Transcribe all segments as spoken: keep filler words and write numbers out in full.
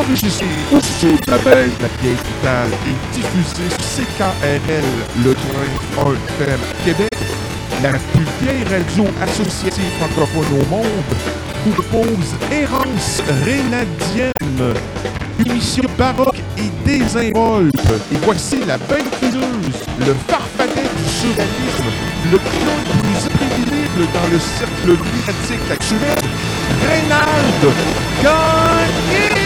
enregistré au studio de la Belle de la Vieille Capitale et diffusé sur C K R L, le train un F M Québec, la plus vieille radio associative francophone au monde, vous propose Errance Rénadienne, une émission baroque et désinvolte. Et voici la belle fileuse, le farfadet du surréalisme, le clown le plus imprévisible dans le cercle lunatique actuel, Reynald Gagné!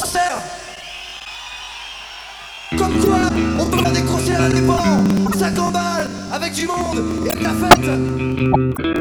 concert. Comme quoi, on peut faire des concerts indépendants, cinquante balles, avec du monde et de la fête.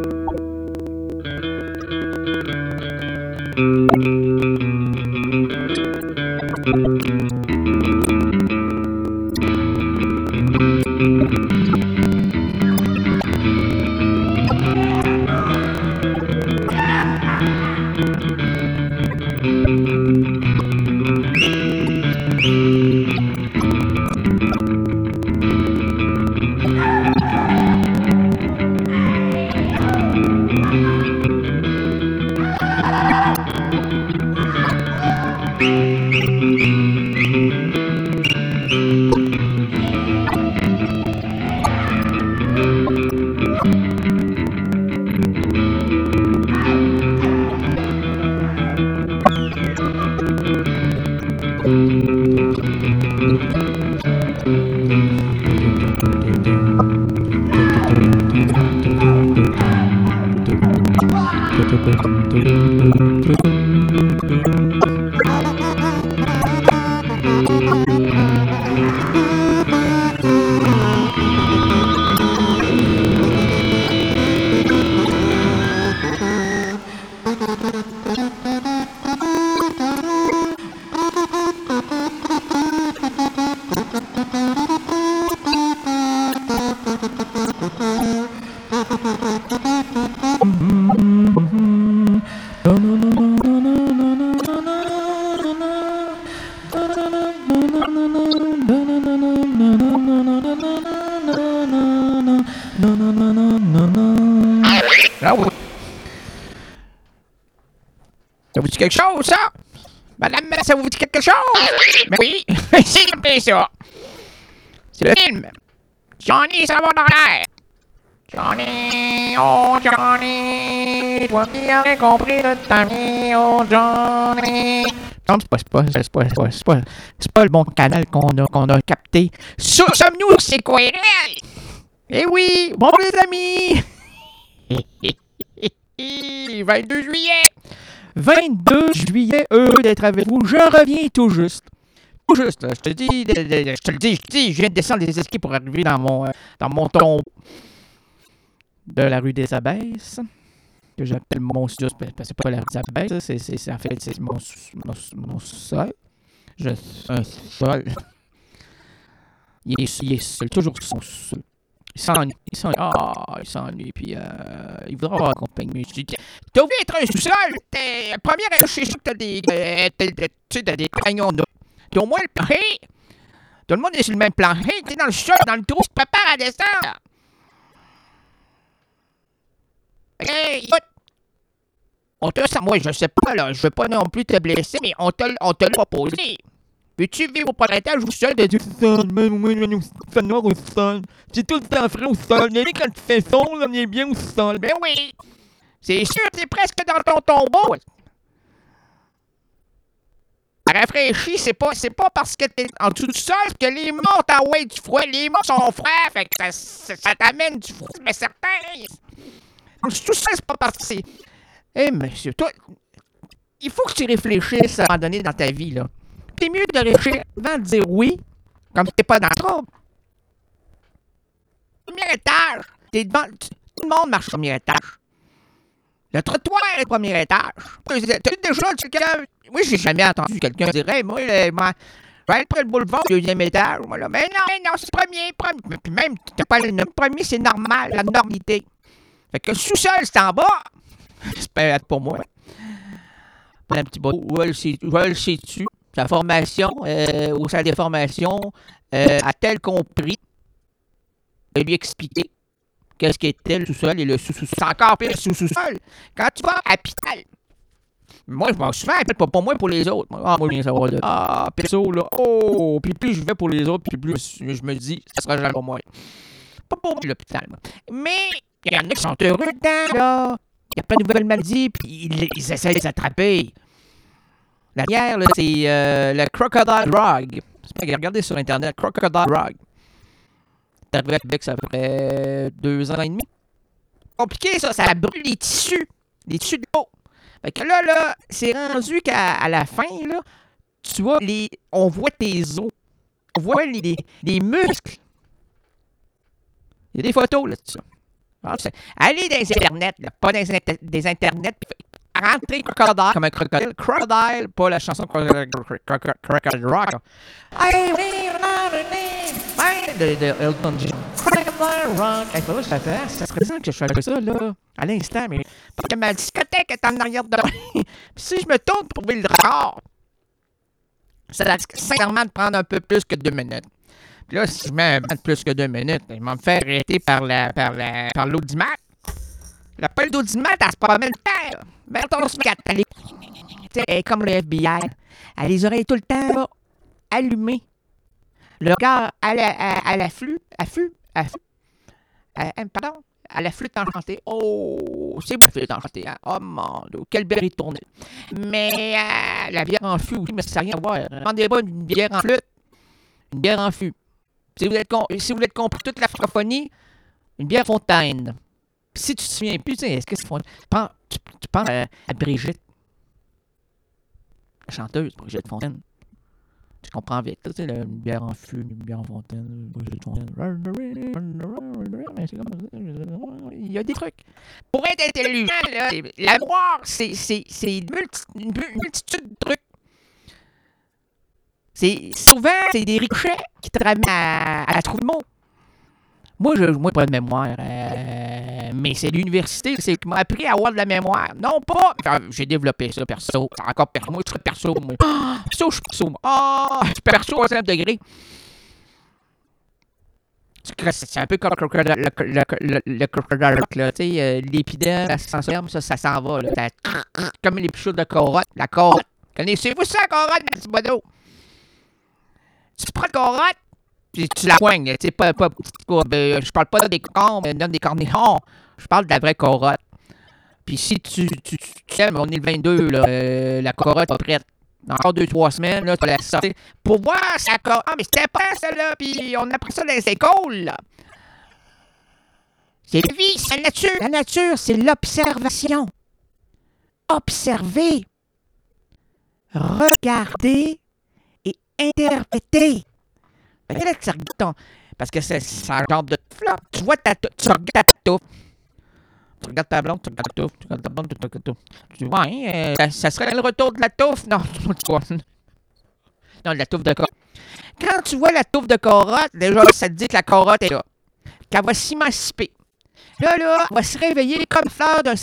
Ça vous dit quelque chose, ça? Madame, ça vous dit quelque chose? Mais oui, c'est bien ça. C'est le film. Johnny, ça va dans l'air. Johnny, oh Johnny, toi qui avais compris de ta vie, oh Johnny. Non, c'est pas, c'est pas, c'est pas, c'est pas, c'est pas, c'est pas le bon canal qu'on a, qu'on a capté. Ça, sommes-nous, c'est quoi, réel? Eh oui, bon les amis. vingt-deux juillet. vingt-deux juillet, heureux d'être avec vous. Je reviens tout juste. Tout juste, là, je te dis, je te le dis, je te dis, je viens de descendre les escaliers pour arriver dans mon, euh, dans mon tombeau de la rue des Abbesses, que j'appelle mon studio, parce que c'est pas la rue des Abbesses, c'est, c'est, c'est en fait, c'est mon, mon, mon sol. Je, un sol. Il est, il est seul, toujours son sol. Il s'ennuie, il s'ennuie, ah, il s'ennuie, puis euh, il voudra avoir accompagné. Je dis, t'as oublié d'être un sous-sol, t'es la première à chez ça que t'as des, euh, t'as, t'as, tu sais, t'as des compagnons d'eau. T'as au moins le plancher. Tout le monde est sur le même plancher, t'es dans le sol, dans le trou, tu te prépares à descendre. Hey, écoute, on te sent, moi je sais pas là, je veux pas non plus te blesser, mais on te, on te l'a proposé. Veux-tu vivre au premier étage ou seul de dire sol, même moi je suis noir au sol. C'est tout le temps frais au sol. Mais quand tu fais son, on est bien au sol. Ben oui! C'est sûr, t'es presque dans ton tombeau. Rafraîchi, c'est pas, c'est pas parce que t'es en dessous du sol que les morts t'envoient du froid. Les morts sont frais, fait que ça, ça, ça t'amène du froid. Mais certains. Tout ça, c'est pas parce que c'est. Eh, monsieur, toi, il faut que tu réfléchisses à un moment donné dans ta vie, là. C'est mieux de réfléchir avant de dire oui, comme t'es pas dans le trouble. Premier étage, t'es devant. Tout le monde marche au premier étage. Le trottoir est au premier étage. T'as vu déjà quelqu'un. Moi, j'ai jamais entendu quelqu'un dire hey, moi, le, moi, je vais aller près le boulevard, deuxième étage. Moi, là, mais non, mais non, c'est le premier, premier. Puis même, t'as pas le premier, c'est normal, la normalité. Fait que le sous-sol, c'est en bas. J'espère pour moi. Pour un petit bout. Où elle le sais-tu? Sa formation, euh, ou sa déformation, euh, a-t-elle compris de lui expliquer qu'est-ce qu'était le sous-sol et le sous-sous-sol? C'est encore pire, le sous-sous-sol. Quand tu vas à Pital, moi, je m'en souvent, peut-être pas pour moi, pour les autres. Ah, moi, je viens savoir de ah, perso, là, oh, puis plus je vais pour les autres, puis plus je me dis, ça sera jamais pour moi. Pas pour moi, l'hôpital, moi. Mais il y en a qui sont heureux dedans, là. Il y a plein de nouvelles maladies, puis ils, ils essaient de les attraper. La dernière, là, c'est euh, le Crocodile Drug. Regardez sur Internet, Crocodile Drug. C'est arrivé à Québec, ça fait deux ans et demi. Compliqué, ça, ça brûle les tissus. Les tissus de l'eau. Fait que là, là, c'est rendu qu'à à la fin, là, tu vois, les, on voit tes os. On voit les, les, les muscles. Il y a des photos là-dessus. Alors, allez dans les internets, là, pas dans les inter- des internets, rentrez Crocodile comme un crocodile. Crocodile, pas la chanson Crocodile Rock. Hey, de, de Elton John. Crocodile Rock. Hey, là, ça, fait, ça serait bien que je fasse ça, là, à l'instant, mais parce que ma discothèque est en arrière de Puis si je me tourne pour trouver le record, ça risque sincèrement de prendre un peu plus que deux minutes. Puis là, si je mets un plus que deux minutes, je vais me faire arrêter par la par la par l'audimat. La pelle d'audimat, elle se promène le temps. Vers ton scat, elle est, elle est comme le F B I. Elle a les oreilles tout le temps là, allumées. Le regard à la, à, à l'afflux, afflux, afflux, à, à, pardon, à la flûte enchantée. Oh, c'est beau la flûte enchantée, hein? Oh mon Dieu, quelle belle tournée. Mais euh, la bière en fût aussi, mais ça n'a rien à voir. Demandez pas une bière en flûte, une bière en fût. Si vous êtes, com- si vous êtes compris toute la francophonie, une bière Fontaine. Puis si tu te souviens plus, tu sais, est-ce que c'est Fontaine? Tu penses, tu, tu penses à, à Brigitte, la chanteuse Brigitte Fontaine. Tu comprends vite, tu sais, une bière en fût, une bière en Fontaine, Brigitte Fontaine. Il y a des trucs. Pour être intelligent, là, la mémoire, c'est, c'est, c'est une, multi, une multitude de trucs. C'est, souvent, c'est des ricochets qui te ramènent à, à trouver le mot. Moi, je n'ai pas de mémoire, euh, mais c'est l'université c'est, qui m'a appris à avoir de la mémoire. Non pas, enfin, j'ai développé ça, perso. C'est encore perso. Moi, je suis perso. Moi. Ah, perso, je suis perso. Ah, je suis perso au cinquième degré. C'est un peu comme le crocodile, là, tu sais, l'épidème, la sensorme, ça, ça s'en va, là. Comme les pichous de carotte. La carotte. Connaissez-vous ça, la carotte, petit bodo? Tu prends la carotte, puis tu la poignes, tu sais, pas, pas, euh, je parle pas des concombres, non, des cornichons, je parle de la vraie carotte. Puis si tu, tu, tu, tu sais, on est le vingt-deux, là, euh, la carotte est prête. Dans encore deux, trois semaines, là, tu vas la sortir. Pour voir si la carotte... Ah, mais c'était pas ça, là, puis on apprend ça dans les écoles, là. C'est la vie, c'est la nature. La nature, c'est l'observation. Observer. Regarder. Interpréter. Fait que là, tu regardes ton... Parce que c'est, c'est un genre de touffe, là. Tu vois ta touffe. Tu regardes ta touffe. Tu regardes ta blonde, tu regardes ta touffe. Tu regardes ta blonde, tu regardes ta touffe. Tu vois, hein, euh, ça, ça serait le retour de la touffe? Non, tu vois. Non, de la touffe de carotte. Quand tu vois la touffe de carotte, déjà, ça te dit que la carotte est là. Qu'elle va s'émanciper. Là, là, elle va se réveiller comme fleur d'un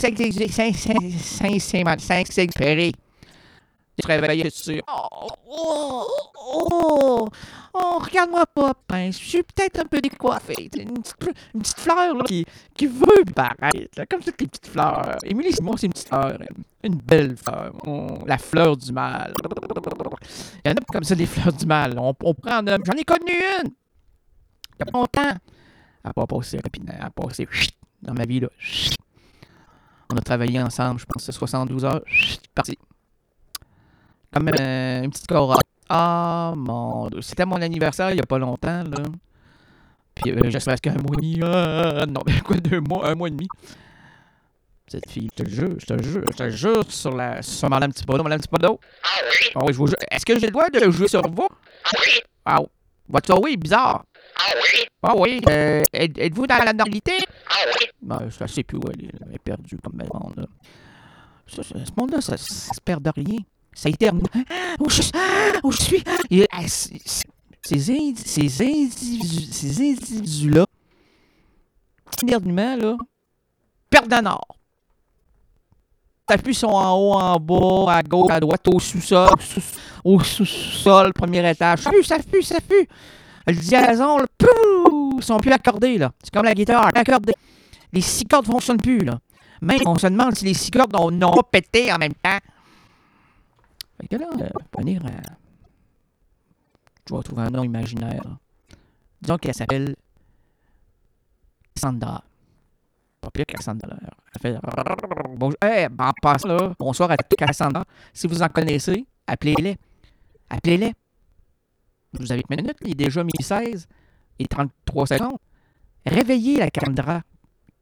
Saint-Exupéry. Tu te réveilles dessus. Oh, oh, oh, oh, regarde-moi pas, pince. Je suis peut-être un peu décoiffée. Une petite, une petite fleur là, qui, qui veut paraître. Là, comme toutes les petites fleurs. Émilie Simon, c'est une petite fleur. Une belle fleur. Oh, la fleur du mal. Il y en a comme ça, des fleurs du mal. On, on prend un homme. J'en ai connu une. Il y a pas longtemps. Elle n'a pas passé rapidement. Elle a passé dans ma vie. Là. On a travaillé ensemble, je pense, soixante-douze heures. Parti. Comme euh, une petite carotte. Ah, mon Dieu. C'était mon anniversaire il n'y a pas longtemps, là. Puis euh, j'espère qu'un mois et demi. Ah, non, mais quoi, deux mois, un mois et demi. Cette fille, je te jure, je te jure, je te jure sur, la, sur Madame Thibodeau. Madame Thibodeau. Ah oui. Oh, oui, je vous jure. Est-ce que j'ai le droit de jouer sur vous? Ah oui. Ah, votre oui, bizarre. Ah oui. Ah oui. Euh, êtes, êtes-vous dans la normalité? Ah oui. Ben, je sais plus où elle est. Elle est perdue comme le monde, là. Ça, ce monde-là, ça, ça se perd de rien. Ça éternue. Ah, où je, ah, où je suis. Et, ah, ces, ces, indi- ces, individus, ces individus-là, petit éternuement, là, perdent en or. Les appuis sont en haut, en bas, à gauche, à droite, au sous-sol, sous, au sous-sol, premier étage. Ça pue, ça pue, ça pue. Le diapason, là, pouf, ils sont plus accordés, là. C'est comme la guitare, accordée. Les six cordes ne fonctionnent plus, là. Même, on se demande si les six cordes n'ont pas pété en même temps. Fait que là, euh, pour venir à... Je vais trouver un nom imaginaire. Là. Disons qu'elle s'appelle Cassandra. Pas pire que Cassandra. Elle fait... Bon, hey, en passant là, bonsoir à Cassandra. Si vous en connaissez, appelez-les. Appelez-les. Vous avez minutes, il est déjà midi seize et trente-trois secondes. Réveillez la Cassandra.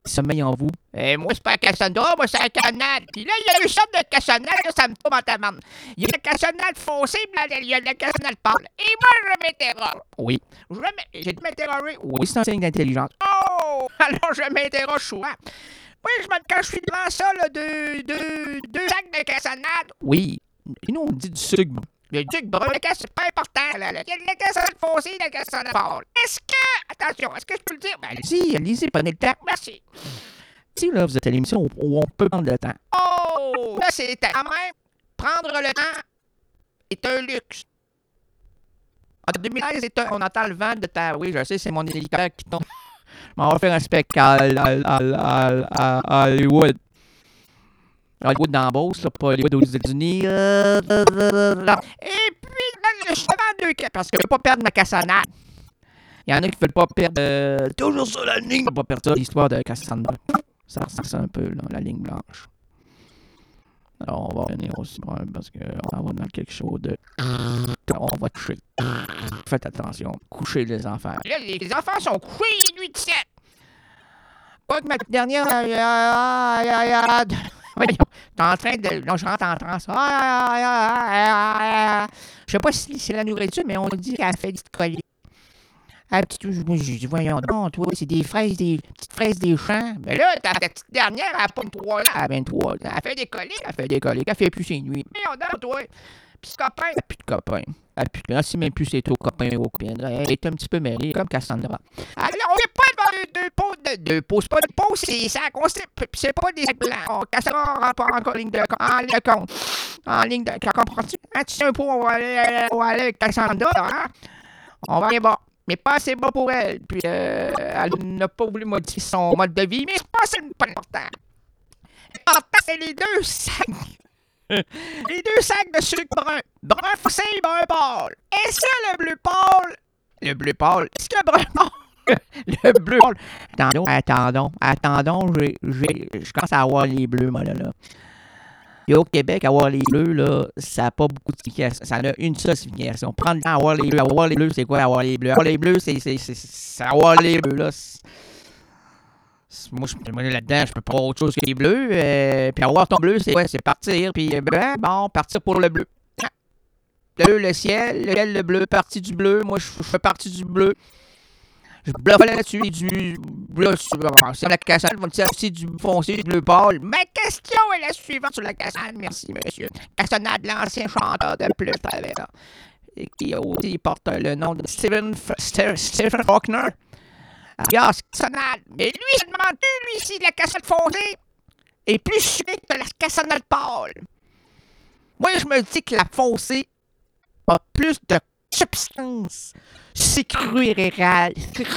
qui sommeille en vous. Et moi, c'est pas Cassandra, moi, c'est la canade. Puis là, il y a une sorte de cassonade, là, ça me tombe en ta main. Il y a la cassonade foncée, puis il y a la cassonade pâle. Et moi, je m'interroge. Oui. Je me... J'ai dû m'interroger. Oui, c'est un signe d'intelligence. Oh! Alors, je m'interroge souvent. Oui, je me... quand je suis devant ça, là, deux, deux, deux sacs de cassonade. Oui. Et nous, on dit du sucre. Le duc brun, c'est pas important. Là, là. Il y a de la cassonade foncée, de la cassonade pâle. Est-ce que... Attention, est-ce que je peux le dire? Ben, allez-y, allez-y, prenez le temps. Merci. Si, là, vous êtes à l'émission où on peut prendre le temps. Oh! Là, c'est quand même... Prendre le temps est un luxe. En deux mille seize, c'est un... on entend le vent de ta... Oui, je sais, c'est mon hélicoptère qui tombe. On va faire un spectacle à, à, à, à Hollywood. Hollywood dans Beauce, là, pas Hollywood aux États-Unis. Euh, euh, euh, Et puis, là, je suis devant deux cas, parce que je ne veux pas perdre ma cassonade. Il y en a qui ne veulent pas perdre... Euh, toujours sur la ligne. Je ne veux pas perdre ça, l'histoire de Cassandra. Ça ressemble un peu, là, la ligne blanche. Alors, on va revenir aussi, parce qu'on va dans quelque chose de... On va toucher. Faites attention. Coucher les enfants. Là, les enfants sont couchés, nuit de sept. Pas que ma dernière... Voyons, t'es en train de... Non, je rentre en transe. Je sais pas si c'est la nourriture, mais on dit qu'elle fait du colis. Ah, petit, moi, je dis, voyons donc, toi, c'est des fraises, des petites fraises des champs. Mais là, ta petite dernière, elle a pas vingt-trois ans. Elle a vingt-trois ans. Elle fait des colis, elle fait des colis, elle fait plus ses nuits. Mais on donne, toi. Puis ce copain, elle a plus de copain. Elle a plus de... C'est même plus ses taux copains ou copines. Elle est un petit peu mêlée, comme Cassandra. Alors, on n'est pas devant deux, deux pots, de, deux pots. C'est pas deux pots, c'est des sacs. C'est pas des sacs blancs. On Cassandra rentre pas en ligne de, en ligne de compte. En ligne de... Comprends-tu? Hein, tu sais un pot, on va aller, on va aller avec Cassandra, hein? On va aller bas. Mais pas assez bas pour elle. Puis, euh, elle n'a pas voulu modifier son mode de vie. Mais c'est pas ça pas important. L'important, c'est les deux sacs. Les deux sacs de sucre brun. Brun foncé et brun pâle. Est-ce que le bleu pâle... Le bleu pâle... Est-ce que le brun pâle... Le bleu pâle... Attendons, attendons, attendons. J'ai, j'ai, je commence à avoir les bleus, moi, là, là. Et au Québec, avoir les bleus, là, ça n'a pas beaucoup de signification. Ça en a une seule signification. Prendre le temps à avoir les bleus. Avoir les bleus, c'est quoi avoir les bleus? Avoir les bleus, c'est, c'est, c'est, c'est avoir les bleus, là. C'est, c'est, moi, je suis là-dedans, je peux pas avoir autre chose que les bleus. Euh, puis avoir ton bleu, c'est quoi? C'est partir. Puis, ben, bon, partir pour le bleu. Le bleu, le ciel, le ciel, le bleu, partie du bleu. Moi, je, je fais partie du bleu. Je bluffe là-dessus, du bleu, c'est la cassade, c'est du foncé, du bleu pâle. Ma question est la suivante sur la cassade, merci monsieur. Cassonade, l'ancien chanteur de Plus Travers, qui aussi porte le nom de Stephen, Stephen Faulkner. Alias cassonade. Mais lui, je demande-tu, lui, si la cassonade foncée est plus sucrée que la cassonade pâle? Moi, je me dis que la foncée a plus de substance. C'est cru et réel.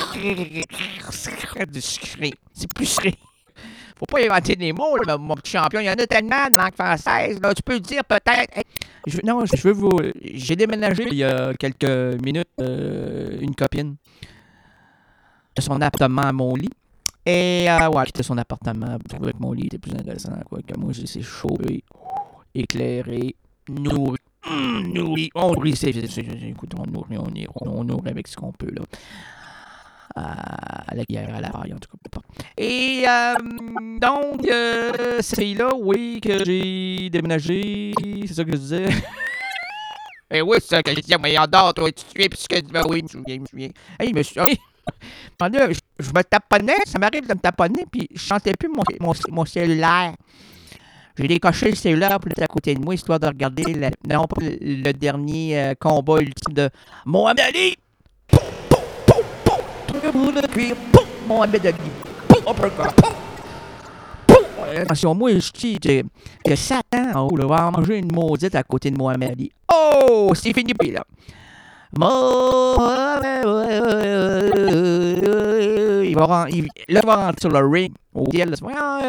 Du sucré. C'est plus sucré. Faut pas inventer des mots, là, mon petit champion. Il y en a tellement de langue française. Là. Tu peux dire peut-être. Hey, je, non, je veux vous. J'ai déménagé il y a quelques minutes euh, une copine de son appartement à mon lit. Et euh, ouais, c'était son appartement. Je trouvais que mon lit était plus intéressant. Quoi, que moi, c'est chaud, éclairé, nourri. Mmh, nourri, on nourrit, c'est, c'est, c'est, écoute, on nourrit, on, est, on nourrit avec ce qu'on peut, là. À la guerre, à la paille, en tout cas. Et euh, donc, euh, c'est là, oui, que j'ai déménagé, c'est ça que je disais. Eh oui, c'est ça que je disais, mais adore, toi, tu te souviens, puisque, ben oui, je me souviens, je me souviens. Hey, monsieur, hey, je, je me taponnais, ça m'arrive de me taponner, puis je sentais plus mon, mon, mon cellulaire. J'ai décoché le cellulaire pour être à côté de moi, histoire de regarder le, non, pas le, le dernier euh, combat ultime de Mohamed Ali. Poum, poum, poum, poum, de cuir, poum, Mohamed Ali. Poum, uppercut, poum, poum. Attention, moi, je dis que, que Satan, en haut, là, va manger une maudite à côté de Mohamed Ali. Oh, c'est fini, là. Il va rentrer, il, là, il va rentrer sur le ring. Au ciel, là, c'est...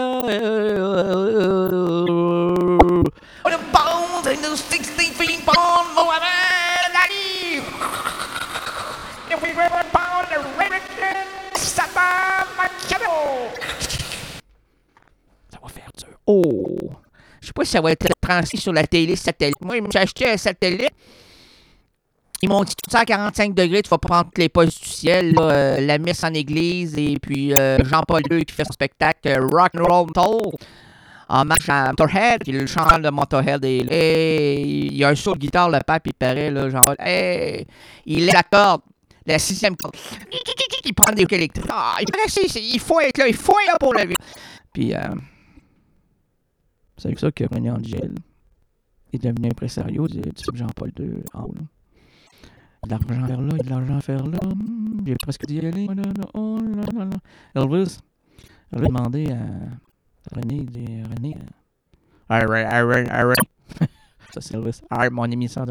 Ça va faire dur. Oh! Je sais pas si ça va être transmis sur la télé satellite. Moi, j'ai acheté un satellite. Ils m'ont dit tout ça à quarante-cinq degrés, tu vas prendre toutes les postes du ciel, là, euh, la messe en église, et puis euh, Jean-Paul deux qui fait son spectacle euh, Rock and Roll Toll en marche à Motorhead, puis le chanteur de Motorhead est là. Hey, il y a un saut de guitare, le pape, il paraît, là, genre, hey, il lève la corde, la sixième corde, il prend des électriques. Ah, il paraît, c'est, c'est, il faut être là, il faut être là pour le vivre. Puis, euh, c'est avec ça que René Angel est devenu impresario du, du Jean-Paul deux en haut, là. Il y a de l'argent à faire là, il y a de l'argent à faire là. Hmm, j'ai presque dit aller. Oh là là, oh là là là. Elvis, il a demandé à René, il dit René. Alright, alright, alright. Ça, c'est Elvis. Alright, mon émission.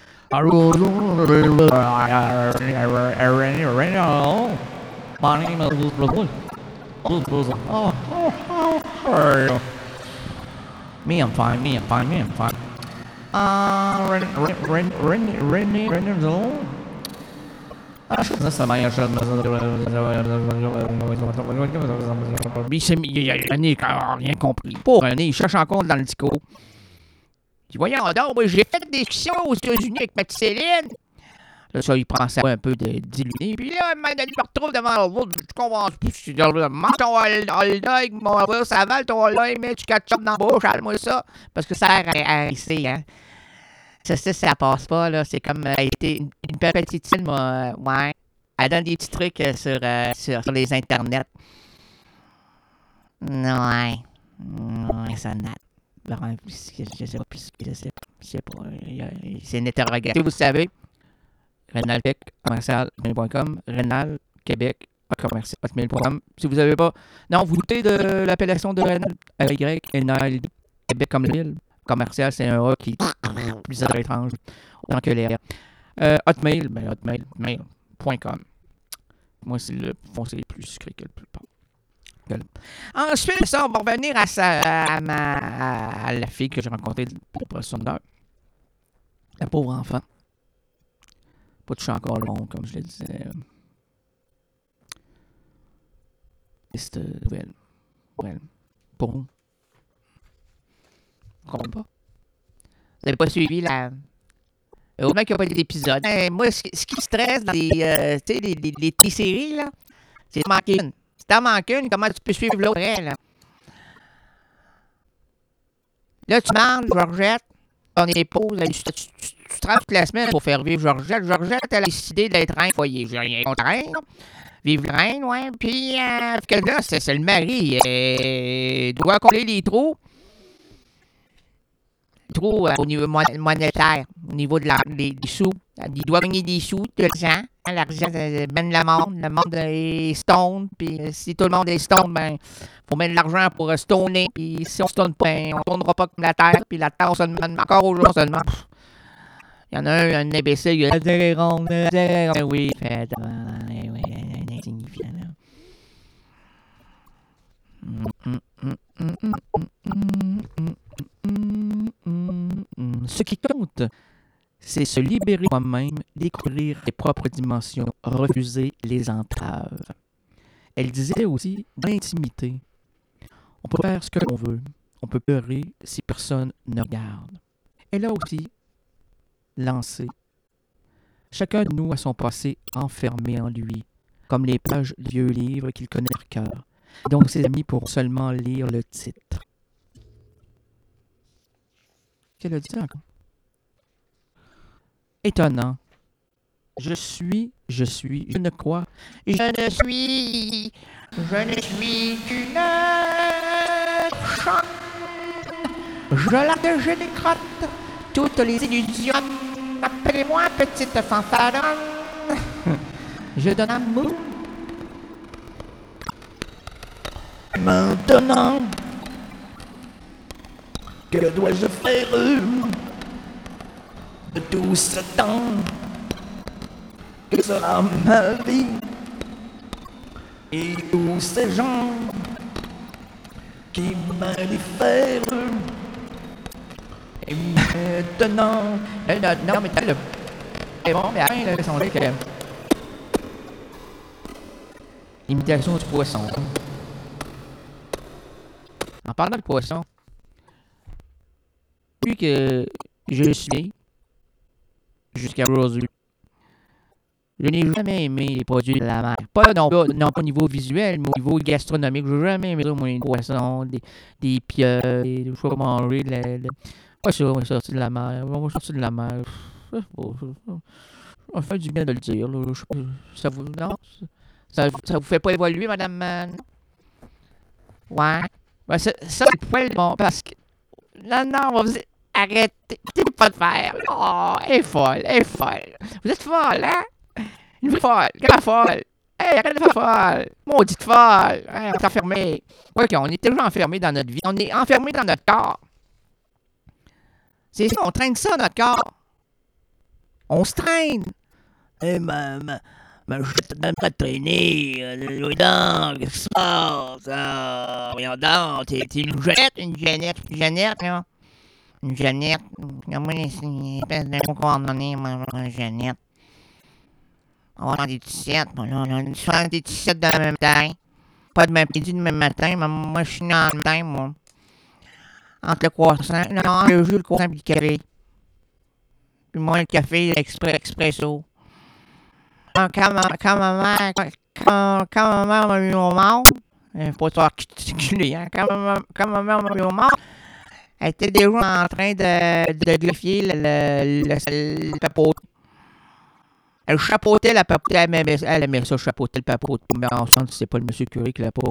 My name is Elvis. Oh, oh, oh. Me, I'm fine, me, I'm fine, me, I'm fine. Ah, René, René, René, René, René, non. Ah, je sais ça, mais je René n'a rien compris. Pour René, il cherche encore dans le discours. Il dit, voyons donc, j'ai fait des discussions aux États-Unis avec ma petite Céline. Là, ça, il prend ça un peu de dilué. Puis là, il m'a donné, il me retrouve devant l'autre. Je comprends plus. Je suis dans le mange ton hot dog, mon Elvis, ça avale ton hot dog, mets du ketchup dans la bouche, avale-moi ça. Parce que ça sert à risser, hein. Ça, ça, ça passe pas, là. C'est comme, euh, été, une, une petite île, moi, euh, ouais. Elle donne des petits trucs euh, sur, euh, sur, sur les internets. Ouais. Ouais, ça n'a. Je sais pas, je sais pas, je sais pas. C'est une interrogation. Vous savez, Rénal Québec, commercial, hotmail point com, Rénal Québec, commercial, hotmail point com. Si vous avez pas. Non, vous doutez de l'appellation de Rénal, Y, N A L, Québec comme l'île. Commercial, c'est un A qui est plus étrange, autant que les euh, Hotmail, ben hotmail, mail point com. Moi, c'est le fond, c'est plus sucré que le plus bon. Ensuite, ça, on va revenir à, sa, à, ma, à, à la fille que j'ai rencontrée pour le sondeur. La pauvre enfant. Pas touché encore long, comme je le disais. Cette nouvelle. Nouvelle. Pour nous. Je comprends pas. Vous n'avez pas suivi la. Heureusement qu'il n'y a pas d'épisode. Hey, moi, ce, ce qui me stresse dans les, euh, les, les, les téléséries, là, c'est de manquer une. Si t'en manques une, comment tu peux suivre l'autre, là? Là, tu demandes, Georgette, ton épouse, tu, tu, tu, tu travailles toute la semaine pour faire vivre Georgette. Georgette, elle a décidé d'être reine foyer. J'ai rien contre reine, vivre reine, ouais. Puis, euh, que là, c'est, c'est le mari. Il euh, doit coller les trous. Trous euh, au niveau monétaire, au niveau de la, des, des sous. Il doit gagner des sous, de l'argent. L'argent, ça mène le monde. Le monde est stone. Puis si tout le monde est stone, ben, faut mettre de l'argent pour euh, stoner. Puis si on stone pas, ben, on tournera pas comme la terre. Puis la terre, on se demande encore aujourd'hui, on se demande. Il y en a un, un imbécile, il a dit ronde, ronde. Oui, fait, oui, oui, insignifiant, là. Ce qui compte, c'est se libérer soi-même, découvrir les propres dimensions, refuser les entraves. Elle disait aussi, dans l'intimité, on peut faire ce que l'on veut, on peut pleurer si personne ne regarde. Elle a aussi lancé, chacun de nous a son passé enfermé en lui, comme les pages du vieux livre qu'il connaît par cœur. Donc ses amis pourront seulement lire le titre. Qu'elle a dit encore? Étonnant. Je suis, je suis, je ne crois, je ne suis, je ne suis qu'une chante. Je largue, je décrotte toutes les illusions. Appelez-moi petite fanfaronne. Je donne amour. Maintenant, que dois-je faire de tout ce temps? Que sera ma vie et tous ces gens qui m'indiffèrent? Et maintenant, non, mais t'as le. C'est bon, mais après, il a sonné que. Imitation du poisson. En parlant de poisson, depuis que je suis jusqu'à aujourd'hui, Je n'ai jamais aimé les produits de la mer. Pas non, pas, non, pas au niveau visuel, mais au niveau gastronomique. J'ai jamais aimé ça, moi, les poissons, des, des pieuvres, des choses à manger. De la, de... Pas sûr, on est sorti de la mer. On est sorti de la mer. Ça fait du bien de le dire. Là. Je, ça vous. Non? Ça, ça vous fait pas évoluer, madame? Euh, ouais. Ben, ça, ça c'est le poil bon, parce que. Non, non, vous arrêtez. Arrêtez pas de faire. Oh, elle est folle, elle est folle. Vous êtes folle, hein? Une vraie folle, grave folle. Hey, arrête de faire folle. Maudite folle. Hey, on est enfermé. Ouais, on est toujours enfermé dans notre vie. On est enfermé dans notre corps. C'est ça, on traîne ça, notre corps. On se traîne. Eh, ma, ma, ma, je t'aimerais te traîner. Euh, oui, donc, qu'est-ce qui se passe? Ah, voyons donc, t'es, t'es une jeunette. Une Jeannette, une Jeannette, là. Une Jeannette. Moi, c'est une espèce de mot coordonné, moi, une Jeannette. On va dans des tissettes, moi, là. On a souvent des tissettes de la même taille. Pas de même midi, de même matin, mais moi, je suis dans le même, moi. Entre le croissant, non, entre le jus, le croissant et le café. Puis moi, le café, l'expresso. Quand, quand, ma, quand ma mère, quand, quand ma mère m'a mis au monde, il faut pas articuler, hein, quand ma, quand ma mère m'a mis au monde, elle était déjà en train de, de greffier le, le, le, le papote. Elle chapeautait la papote, elle aimait, elle aimait ça, chapeauter le papote. Mais en sens, c'est pas le monsieur curé qui l'a pas.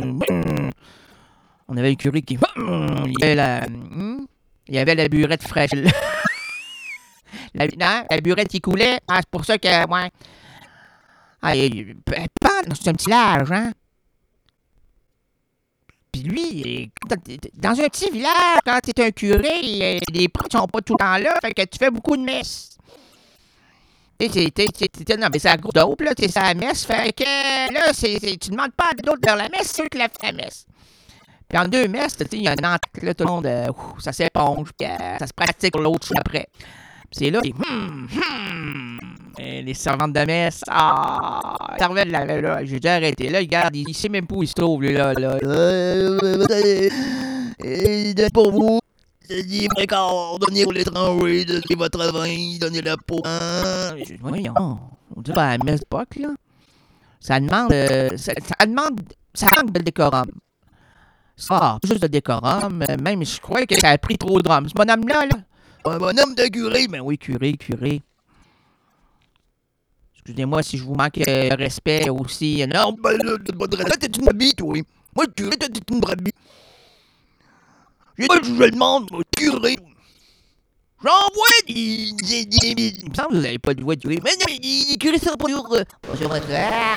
On avait le curé qui. Il y avait la, il y avait la burette fraîche. La, non, la burette qui coulait, ah, c'est pour ça que, ouais. Ah, il, c'est un petit large, hein. Puis lui, dans un petit village, quand t'es un curé, les prêtres sont pas tout le temps là, fait que tu fais beaucoup de messes. Tu sais, non, mais c'est la grosse dope, là, c'est la messe, fait que là, c'est, c'est, tu demandes pas à d'autres de faire la messe, c'est eux qui la font la messe. Puis en deux messes, tu sais, il y a un entrée, là, tout le monde, euh, ça s'éponge, puis euh, ça se pratique pour l'autre chose après. C'est là, et, hum, hum, et les servantes de messe, ah, servait là, là, là, j'ai déjà arrêté. Là, il garde, il, il sait même pas où il se trouve, lui, là, là. Et pour vous, c'est dit, fréquent, donnez pour l'étranger, donnez votre vin, donnez la peau. Hein? Voyons, on dit pas à la messe d'époque, là. Ça demande, euh, ça, ça demande, ça manque de décorum. Ça, juste de décorum, même, je crois que ça a pris trop de drôme. Ce bonhomme-là, là. Un bonhomme de curé, ben oui, curé, curé. Excusez-moi si je vous manque de euh, respect aussi. Non, ben là, t'es une brebis, toi. Moi, le curé, t'es une brebis. J'ai pas je le demande, moi, curé. J'envoie des, des, des, des... Il me semble que vous n'avez pas de voix de curé. Mais non, les curés sont pas lourds. Bonjour, votre frère.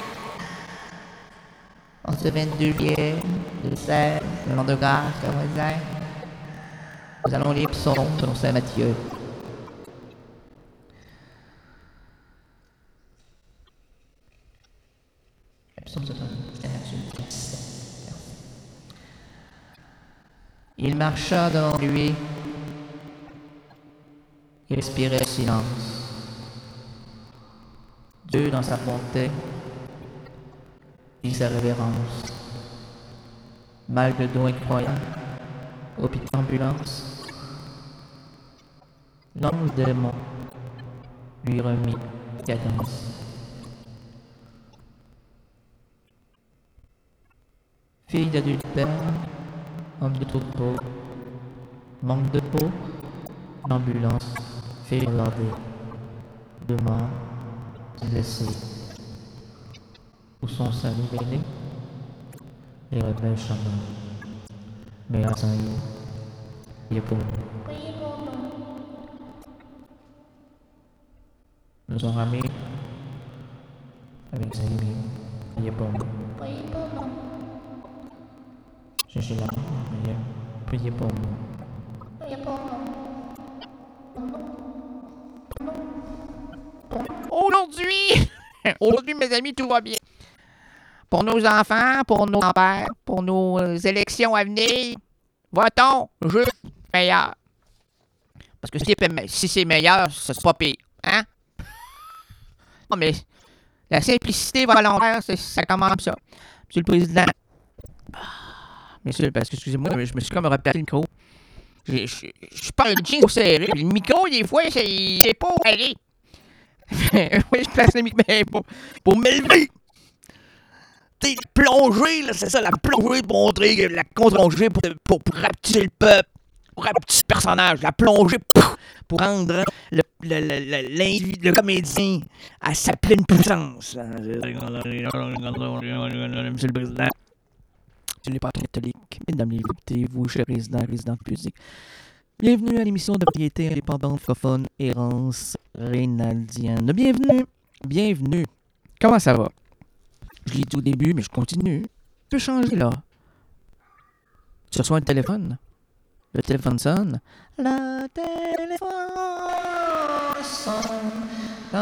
En ce vingt-deux juillet, de seize, le nom de grâce, comme on disait. Nous allons lire psaume selon saint Matthieu. Il marcha devant lui, il respirait le silence. Dieu dans sa bonté, dit sa révérence. Mal de dos incroyable, hôpital ambulance. L'ange démon lui remit cadence. Fille d'adultère, homme de troupeau, manque de peau, l'ambulance fait regarder. De mort, blessé. Où sont salut béné? Les rebelles chameaux. Mais à Saint-Yves, il est pour nous. Nous sommes amis avec Saint-Yves, il est pour nous. Je suis là, priez pour nous. Aujourd'hui, aujourd'hui, mes amis, tout va bien. Pour nos enfants, pour nos grands-pères, pour nos euh, élections à venir, votons juste meilleur. Parce que si c'est, si c'est meilleur, ce sera pas pire. Hein? Non, mais la simplicité volontaire, c'est, ça commence ça. Monsieur le Président. Monsieur, parce que, excusez-moi, je me suis comme rappelé le micro. Je, je, je parle de jeans serré. Le micro, des fois, c'est, c'est pas où aller. Oui, je place le micro ben, pour, pour m'élever. Tu sais, plonger, là, c'est ça, la plongée pour montrer la contre-plongée pour, pour, pour rapetisser le peuple, pour rapetisser le personnage, la plongée pouf, pour rendre le, le, le, le, le comédien à sa pleine puissance. Monsieur le Président, monsieur les patrons catholiques, mesdames les invités, vous, chers résidents et résidentes publiques, bienvenue à l'émission de variété indépendante francophone Errance Reynaldienne. Bienvenue, bienvenue. Comment ça va? Je l'ai dit au début, mais je continue. Je peux changer, là. Tu reçois un téléphone. Le téléphone sonne. Le téléphone sonne.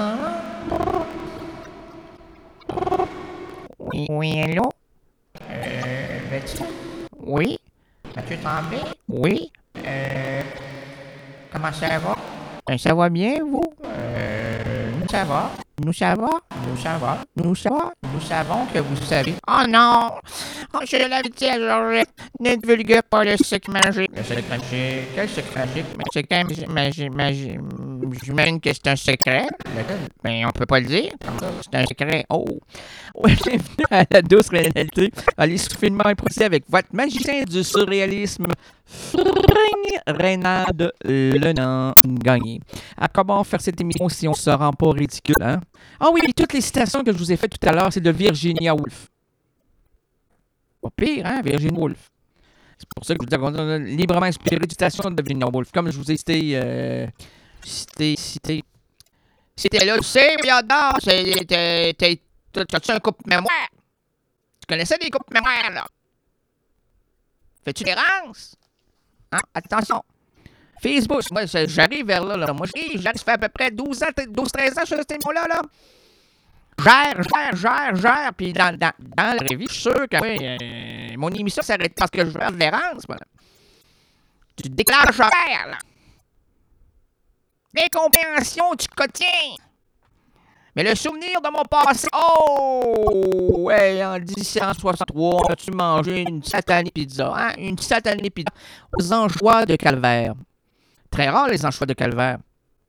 Oui, oui, allô? Euh, Mathieu? Oui? Mathieu Tremblay? Oui? Euh, comment ça va? Ben, ça va bien, vous? Euh, nous, ça va. Nous, ça va. Nous, ça va. Nous, ça va. Nous savons que vous savez. Oh non! Oh, je l'avais dit à Georgette. Ne divulguez pas le secret magique. Le secret magique? Quel secret magique? Mais c'est quand même magique, magique. J'imagine que c'est un secret. Ben, on peut pas le dire. C'est un secret. Oh! Bienvenue à la douce réalité. Allez finement improviser avec votre magicien du surréalisme, Fring Reynald Lenan Gagné. À comment faire cette émission si on se rend pas ridicule, hein? Ah oui, toutes les citations que je vous ai faites tout à l'heure, c'est de Virginia Woolf. Pas pire, hein, Virginia Woolf. C'est pour ça que je vous dis qu'on a librement inspiré de citations de Virginia Woolf. Comme je vous ai cité, euh, cité, cité. C'était là, tu sais, Viador, t'as-tu un couple mémoire? Tu connaissais des couples mémoire, là? Fais-tu des rances? Hein? Attention. Facebook, moi, j'arrive vers là, là. Moi, j'arrive, ça fait à peu près douze ans, douze treize ans sur ce mots-là, là. Gère, gère, gère, gère. Puis dans, dans, dans la vraie vie, je suis sûr que oui, euh, mon émission s'arrête parce que je veux faire de l'errance, voilà. Tu te déclares gère, là. L'incompréhension du quotidien. Mais le souvenir de mon passé. Oh! Ouais, en dix-huit cent soixante-trois, as-tu mangé une satanée pizza? Hein? Une satanée pizza aux anchois de calvaire. Très rare, les anchois de calvaire.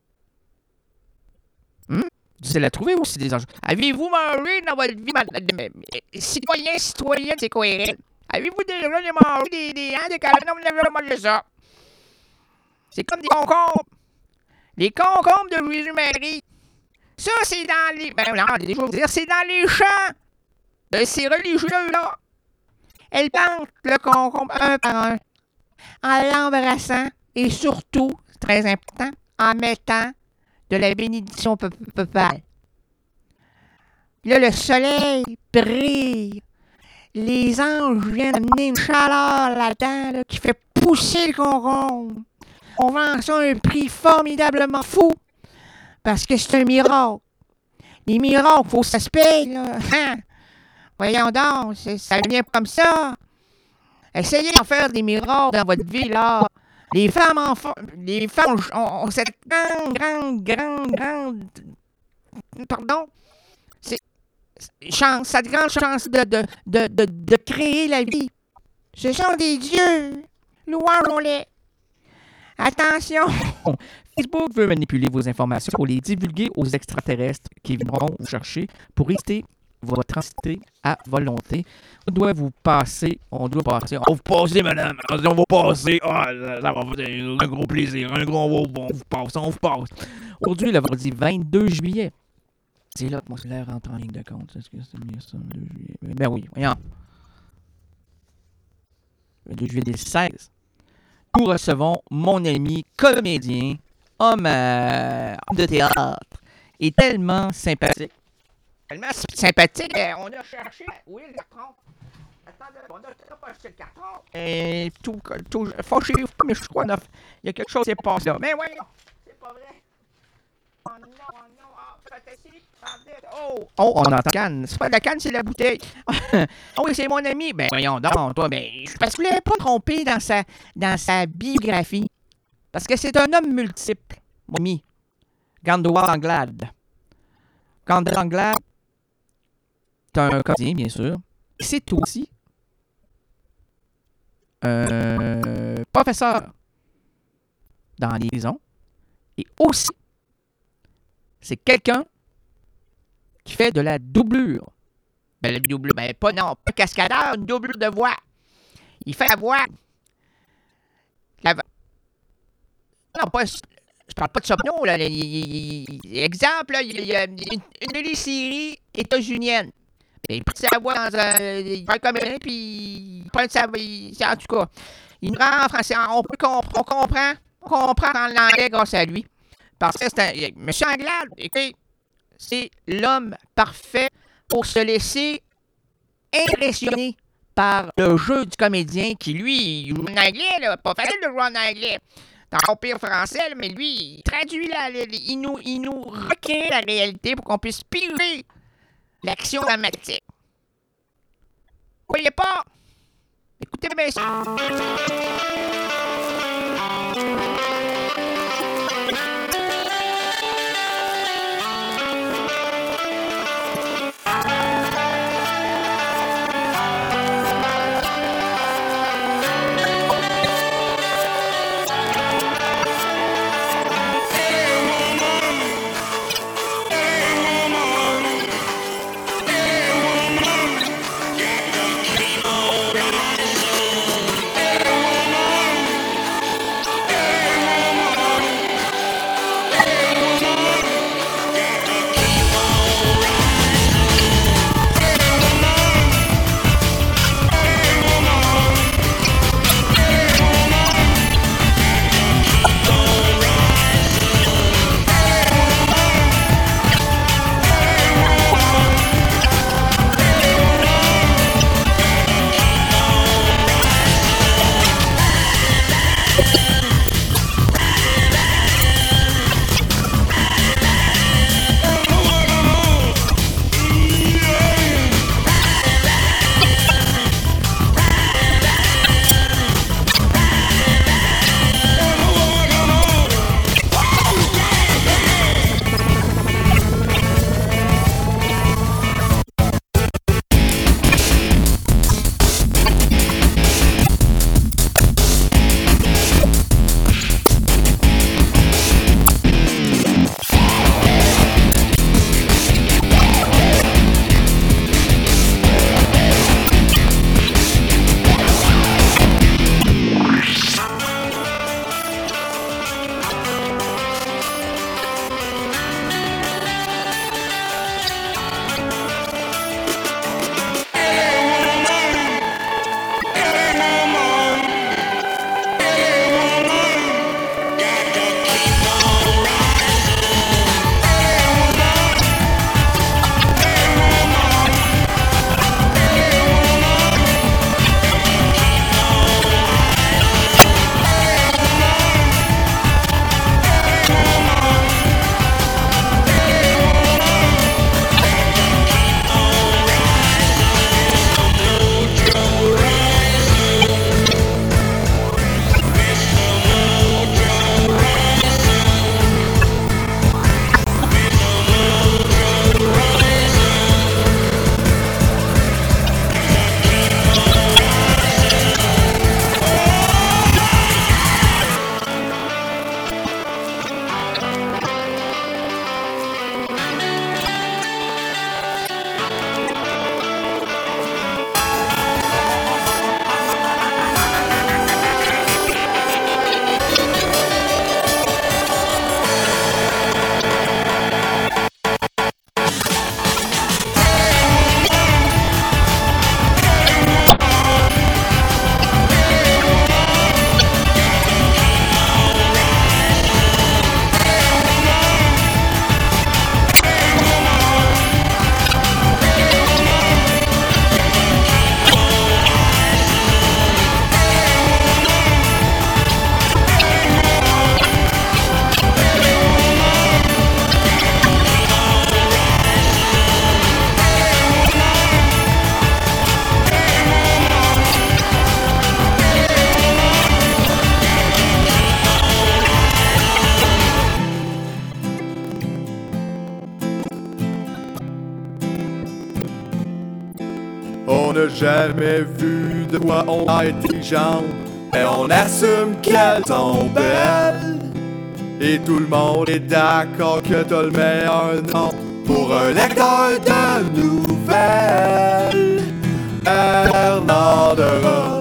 Hum? Vous allez la trouver aussi, des anchois. Avez-vous mangé dans votre vie, citoyen, citoyen, c'est quoi, elle? Avez-vous déjà mangé des, des hein, de calvaire? Non, vous n'avez jamais mangé ça. C'est comme des concombres. Les concombres de Jésus-Marie. Ça, c'est dans les... Ben non, je vais vous dire, c'est dans les champs de ces religieux-là. Elles plantent le concombre un par un, en l'embrassant et surtout, très important, en mettant de la bénédiction papale. Là, le soleil brille. Les anges viennent amener une chaleur là-dedans là, qui fait pousser le concombre. On vend ça à un prix formidablement fou. Parce que c'est un miracle. Les miracles, il faut que ça se paye, là. Hein? Voyons donc, ça vient comme ça. Essayez d'en faire des miracles dans votre vie, là. Les femmes en font... Les femmes ont, ont cette grande, grande, grande, grande... Pardon? C'est... Chance, cette grande chance de, de, de, de, de créer la vie. Ce sont des dieux. Louangeons-les. Attention! Facebook veut manipuler vos informations pour les divulguer aux extraterrestres qui viendront vous chercher pour éviter votre entité à volonté. On doit vous passer, on doit passer, on va vous passer, madame, on va passer, oh, ça, ça va faire un gros plaisir, un gros, on vous passe, on vous passe. Aujourd'hui, le vendredi vingt-deux juillet, c'est là que mon cellulaire rentre en ligne de compte. Est-ce que c'est bien ça, le deux juillet? Ben oui, voyons. Le deux juillet des seize. Nous recevons mon ami comédien, homme, euh, homme de théâtre, et tellement sympathique. Tellement sympathique, euh, on a cherché. Oui, le carton. Attendez, on a pas acheté le carton. Et tout, tout, fâchez-vous, mais je crois qu'il y a quelque chose qui est passé là. Mais voyons, c'est pas vrai. Oh non, oh non, oh, peut-être Oh, oh, on entend la canne. C'est pas la canne, c'est la bouteille. Oh oui, c'est mon ami. Ben voyons donc, toi, ben, parce que vous l'avez pas trompé dans sa, dans sa biographie. Parce que c'est un homme multiple, mon ami. Gandewar Anglade. Gandewar Anglade, c'est un comédien, bien sûr. C'est aussi un professeur dans les prisons. Et aussi, c'est quelqu'un qui fait de la doublure. Ben, la doublure, ben, pas, non, pas cascadeur, une doublure de voix. Il fait la voix. La... Non, pas... Je parle pas de Soprano, là. Il, il, il, exemple, là, il y a une, une de les séries états-uniennes. Il prend sa voix dans un... Il parle comme un, puis il prend sa... Il, en tout cas, il nous rend en français. On, peut, on, on comprend. On comprend dans l'anglais grâce à lui. Parce que c'est un... Monsieur Anglade, écoutez, c'est l'homme parfait pour se laisser impressionner par le jeu du comédien qui, lui, il joue en anglais, là. Pas facile de jouer en anglais. Dans le pire français, là, mais lui, il traduit, là, il nous, il nous recrée la réalité pour qu'on puisse piler l'action dramatique. Vous voyez pas? Écoutez bien ça. On n'a jamais vu de quoi on a intelligent, mais on assume qu'elles sont belles. Et tout le monde est d'accord que t'as le meilleur nom pour un lecteur de nouvelles. Bernard de Rome,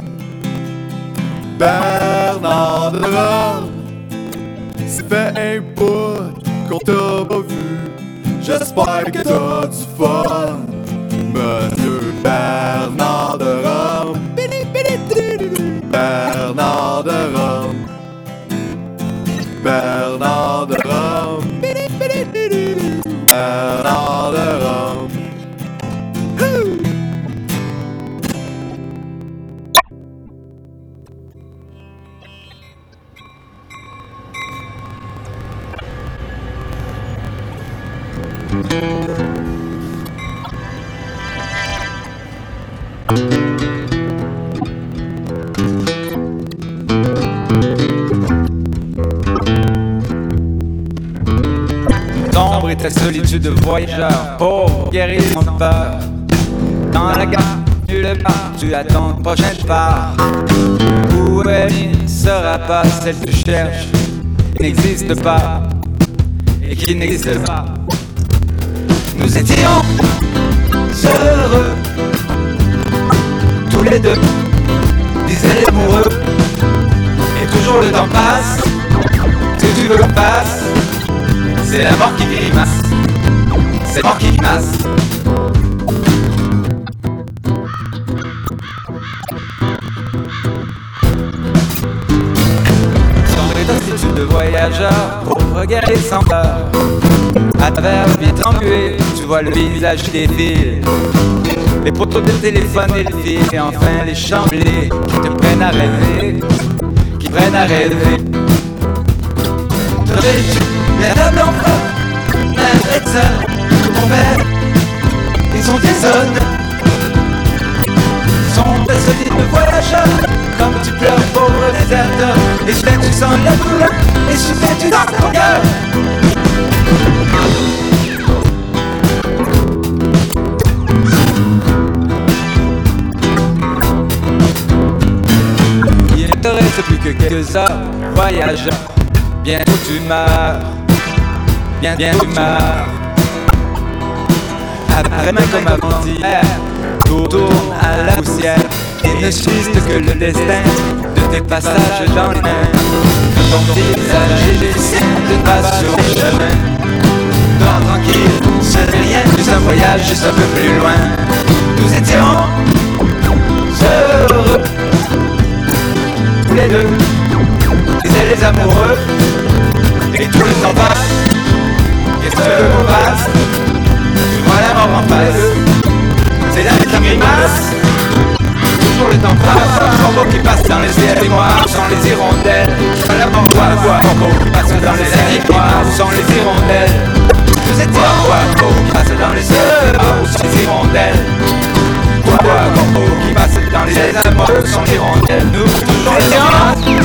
Bernard de Rome. Ça fait un bout qu'on t'a pas vu, j'espère que t'as du fun. Monsieur Bernard de Rome, Bernard de Rome, Bernard de Rome, Bernard de Rome. Sombre est ta solitude de voyageur, pauvre, guéri sans peur. Dans la gare, nulle part, tu attends le prochain départ. Où elle ne sera pas celle que tu cherches, qui n'existe pas et qui n'existe pas. Nous étions heureux, tous les deux, disaient les amoureux. Et toujours le temps passe, si tu veux qu'on passe, c'est la mort qui grimace, c'est la mort qui grimace. Sombre est l'institut de voyageurs, pauvre guerrier sans peur. À travers le vitre embué, tu vois le visage qui défile. Les poteaux de téléphone et le fil, et enfin les chamblés qui te prennent à rêver, qui prennent à rêver. La table en feu, un médecin, mon père, ils sont des hommes. Ils sont des solides voyageurs, comme tu pleures pauvre déserteur. Et soudain tu sens la douleur, et soudain tu danses ton cœur. Il ne te reste plus que quelques heures, voyageurs. Bientôt tu meurs, bien, bien tu meurs. Après-demain comme avant-hier, tout tourne à la poussière. Et ne suivent que le destin de tes passages dans les mains. Ton visage et les siens de pas sur le chemin. Dors tranquille, ce n'est rien, juste un voyage juste un peu plus loin. Nous étions heureux, tous les deux, disaient les amoureux. Et tout le temps passe, qu'est-ce que l'on passe? Tu vois la mort en face, c'est la vie qui grimace. Toujours le temps passe, un corbeau qui passe dans les ciels noirs, sans les hirondelles. La mort voit, voit, un corbeau qui passe dans les ciels noirs, sans les hirondelles. Nous étions un corbeau qui passe dans les ciels noirs, sans les hirondelles. Toi, un corbeau qui passe dans les ciels noirs, sans les hirondelles. Nous toujours étions.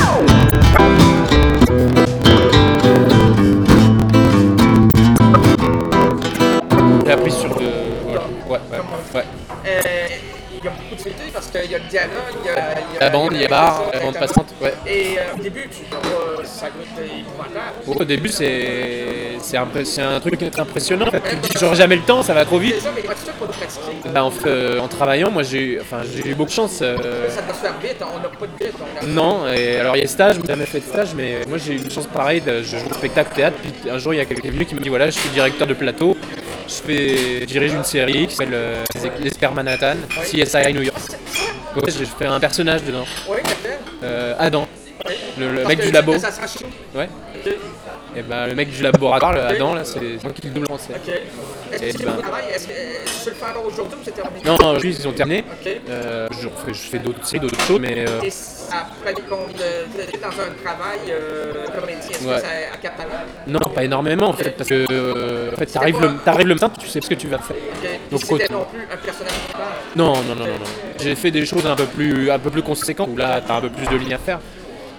J'ai appris sur le... Ouais, ouais, ouais. ouais. Euh, il y a beaucoup de filles parce qu'il y a le dialogue, il y a, il y a La bande, il y a bar, la bande passante, ouais. Et euh, au début, tu vois, ça goûte épouvantable. Bon, au début, c'est c'est impré... c'est un truc impressionnant. En fait, tu te dis, j'aurai jamais le temps, ça va trop vite. Déjà, mais comment tu fais pour le pratiquer? Bah, en, fait, euh, en travaillant, moi, j'ai eu, enfin, j'ai eu beaucoup de chance. Euh... Ça doit se faire vite, on n'a pas de vite. On a... Non, et alors il y a stage, j'ai jamais fait de stage, mais moi j'ai eu une chance pareille, de, je joue au spectacle théâtre, puis un jour il y a quelqu'un qui me dit voilà, je suis directeur de plateau, je, fais, je dirige une série qui s'appelle euh, L'Esper Manhattan, C S I New York. Ouais, j'ai fait un personnage dedans, Oui, laquelle? euh, Adam, Oui. le, le Parce mec que du labo. Ça sera chaud. Ouais. Ok. Et ben le mec du laboratoire, le Adam, là, c'est moi qui le double en scène. Ok. Est-ce que Et c'est ben- beaucoup de travail? Est-ce que je peux le faire aujourd'hui ou c'est terminé? Non, non, juste ils ont terminé. Ok. Euh, je, refais, je fais d'autres séries, d'autres choses, mais euh, Et ça prend compte de, de, dans un travail euh, comédien, est-ce Ouais. que ça accapare? non, pas énormément en fait, parce que euh, en fait, t'arrives le, t'arrives le matin, tu sais ce que tu vas faire. Ok. Donc, Et c'était autant- non plus un personnage principal. Non, non, non, non, non. J'ai fait des choses un peu plus, un peu plus conséquentes où là, t'as un peu plus de lignes à faire.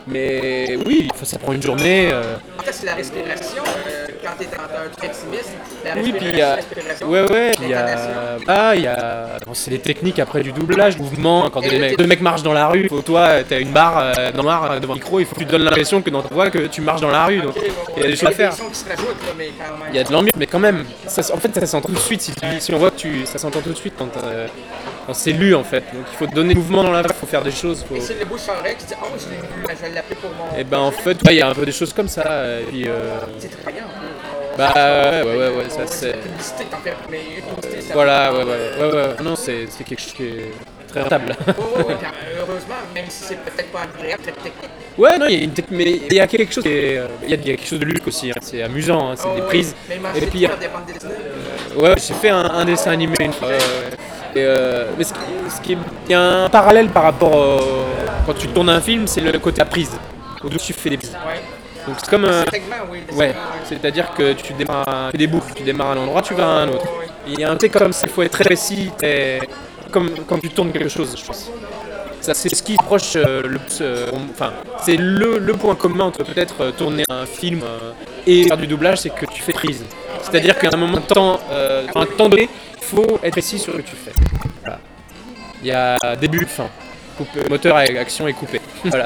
Mais oui, ça prend une journée. Euh... En fait, c'est la respiration. Euh, quand tu es un truc pessimiste, la Oui, puis il y a. Ouais, ouais, il y a. Ah, il y a. Bon, c'est les techniques après du doublage, mouvement. Quand des mecs, deux mecs marchent dans la rue, faut, toi, t'as une barre euh, noire devant le micro, il faut que tu te donnes l'impression que dans ta voix que tu marches dans la rue. Donc, il y a des choses à faire. Il y a de l'ambiance, mais quand même, ça, en fait, ça s'entend tout de suite. Si, tu, si on voit que tu, ça s'entend tout de suite quand, euh, quand c'est lu, en fait. Donc, il faut te donner mouvement dans la voix, il faut faire des choses. Faut... Et c'est le bouche à oreille qui dit, oh, je l'ai vu, je vais l'appeler pour mon. Et ben, en fait, il ouais, y a un peu des choses comme ça. Et puis, euh... c'est très bien. Bah ouais, ouais, ouais, ouais, ça c'est. Voilà, ouais, ouais, ouais, ouais. Non, c'est, c'est quelque chose qui est très rentable. Oh, heureusement, même si c'est peut-être pas agréable, très technique. Ouais, non, il y a une technique, mais il y a quelque chose qui est, il y a, il y a quelque chose de ludique aussi. Hein. C'est amusant, hein. C'est oh, des prises. Mais et puis il y a... Ouais, j'ai fait un, un dessin animé une fois. Ouais, ouais. Et euh, mais ce qui, ce qui est, il y a un parallèle par rapport au... quand tu tournes un film, c'est le côté à prise. Au-dessus, tu fais des prises. Ouais. Donc c'est comme un... Ouais, c'est-à-dire que tu démarres des boucles, tu démarres à un endroit, tu vas à un autre. Il y a un truc comme ça, il faut être très précis, très... comme quand tu tournes quelque chose, je pense. Ça, c'est ce qui approche euh, le... Euh, enfin, c'est le, le point commun entre peut-être euh, tourner un film euh, et faire du doublage, c'est que tu fais prise. C'est-à-dire qu'à un moment de temps, euh, un temps donné, il faut être précis sur ce que tu fais. Voilà. Il y a début, fin. Coupé, moteur avec action et coupé. Voilà.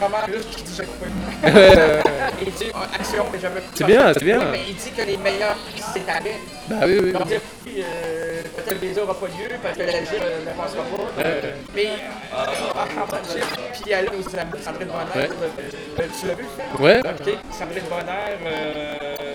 C'est bien, c'est bien. Oui, mais il dit que les meilleurs c'est arrêt. Bah oui, oui. Donc, euh, peut-être que le baiser n'aura pas lieu parce que la gym euh, ne passera pas. Euh, mais en train de gym, puis il y a là aussi Sandrine Bonheur. Ouais. Euh, tu l'as vu? Ouais. Ok. Sandrine Bonheur. Euh,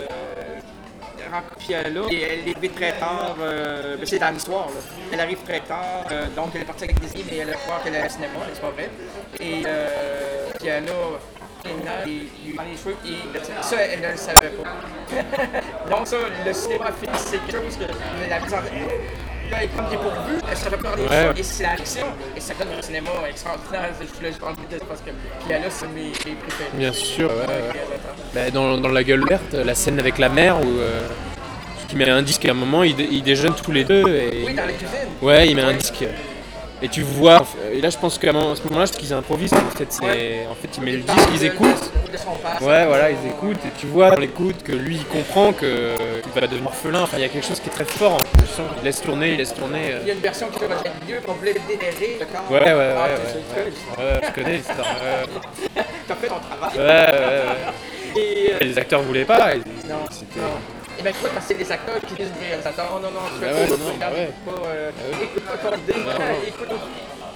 Puis elle, là, et elle est levée très tard, euh, c'est dans l'histoire, là. Elle arrive très tard, euh, donc elle est partie avec des amis, mais elle a croire qu'elle est au cinéma, c'est pas vrai. Et euh, puis elle a, il lui prend les cheveux, et ça, elle ne le savait pas. Donc ça, le cinéma fait c'est quelque chose que la mise en là, elle prend des pourvus, elle se repart les ouais. choses, et c'est l'action, et ça donne un cinéma extraordinaire, je parle de parce que puis là, c'est mes, mes préférés. Bien sûr, ouais, ouais. Bah, dans, dans La Gueule verte, la scène avec la mère où euh, qui met un disque à un moment, ils, ils déjeunent tous les deux. Et, oui, dans la cuisine. Ouais, il met un disque. Et tu vois, et là je pense qu'à ce moment-là, je pense qu'ils improvisent. En fait, c'est, ouais. en fait ils mettent le disque, ils écoutent. Ouais, voilà, ils écoutent. Et tu vois dans l'écoute que lui, il comprend qu'il va devenir orphelin. Enfin, il y a quelque chose qui est très fort. Je sens qu'il laisse tourner, il laisse tourner. Euh... Il y a une version qui va être mieux, qu'on voulait déterrer le corps. Ouais, ouais, ouais. Ah, ouais, ouais, ouais, je connais l'histoire. Ouais. T'as fait ton travail. Ouais, ouais, ouais. Et, euh... et les acteurs voulaient pas. Et... Non, c'était... non. Et bien, écoute, parce que c'est les acteurs qui disent aux réalisateurs, non, non, non, tu fais ouais, pas, non, regarde ouais. pas, euh, ouais. écoute pas ton idée, écoute pas.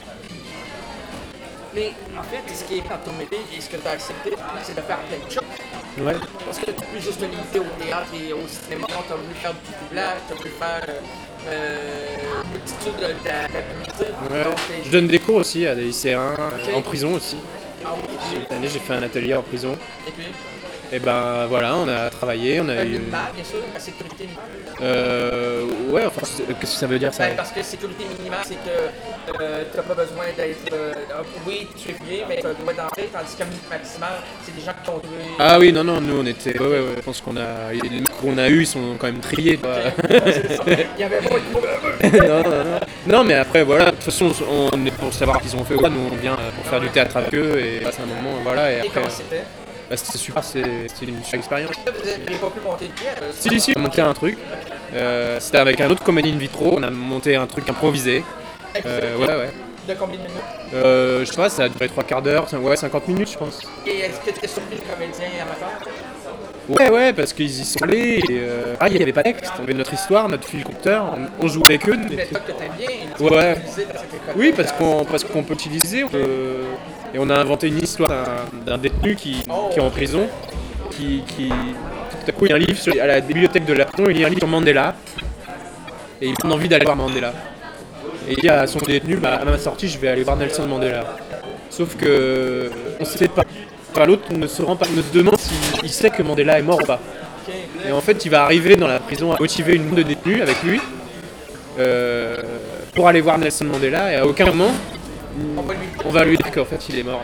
Mais en fait, ce qui est dans ton métier et ce que tu as accepté, c'est de faire plein de choses. Ouais. Parce que tu n'as plus juste limité au théâtre et au cinéma, tu as voulu faire du doublage, tu as voulu faire euh, une multitude d'activités. Ouais. Je donne des cours aussi à des lycéens, okay. En prison aussi. Ah oui. Cette année, j'ai fait un atelier en prison. Et puis Et ben voilà, on a travaillé, on a eu... Minimale, bien sûr, la sécurité minimale. Euh... Ouais, enfin, qu'est-ce que ça veut dire ça? Ben, parce que sécurité minimale, c'est que euh, tu n'as pas besoin d'être... Euh, oui, tu es payé, mais tu as le droit d'entrer, tandis qu'à maximal, c'est des gens qui ont tué... Ah oui, non, non, nous on était... Ouais, ouais, ouais, je pense qu'on a... Les mecs qu'on a eu, ils sont quand même triés, quoi. Okay. Ouais, c'est ça. Il y avait pas de... non, non, non. Non, mais après, voilà, de toute façon, on est pour savoir qu'ils ont fait quoi, nous on vient pour faire du théâtre avec eux, et c'est un moment, voilà, et après... Et comment c'était? Bah, c'était super, c'était une super expérience. Vous n'avez pas pu monter de pièce? Si, si, on a monté un truc. Euh, c'était avec un autre comédie in vitro, on a monté un truc improvisé. Euh, ouais, ouais. De combien de minutes? Euh, je sais pas, ça a duré trois quarts d'heure, ouais, cinquante minutes, je pense. Et est-ce que tu es surpris le comédien amateur? Ouais, ouais, parce qu'ils y sont allés et euh, ah, il n'y avait pas de texte, on avait notre histoire, notre fil conducteur, on, on joue avec eux. Une méthode que t'aimes bien, ouais. Oui, parce qu'on, parce qu'on peut utiliser, on peut... et on a inventé une histoire d'un, d'un détenu qui, oh. qui est en prison, qui, qui tout à coup il y a un livre sur, à la bibliothèque de la prison, il y a un livre sur Mandela, et il a envie d'aller voir Mandela. Et il dit à son détenu, bah, à ma sortie je vais aller voir Nelson Mandela. Sauf que on sait pas. Enfin, l'autre ne se rend pas, ne se demande s'il sait que Mandela est mort ou pas. Et en fait, il va arriver dans la prison à motiver une bande de détenus avec lui euh, pour aller voir Nelson Mandela. Et à aucun moment, on va lui dire qu'en fait, il est mort.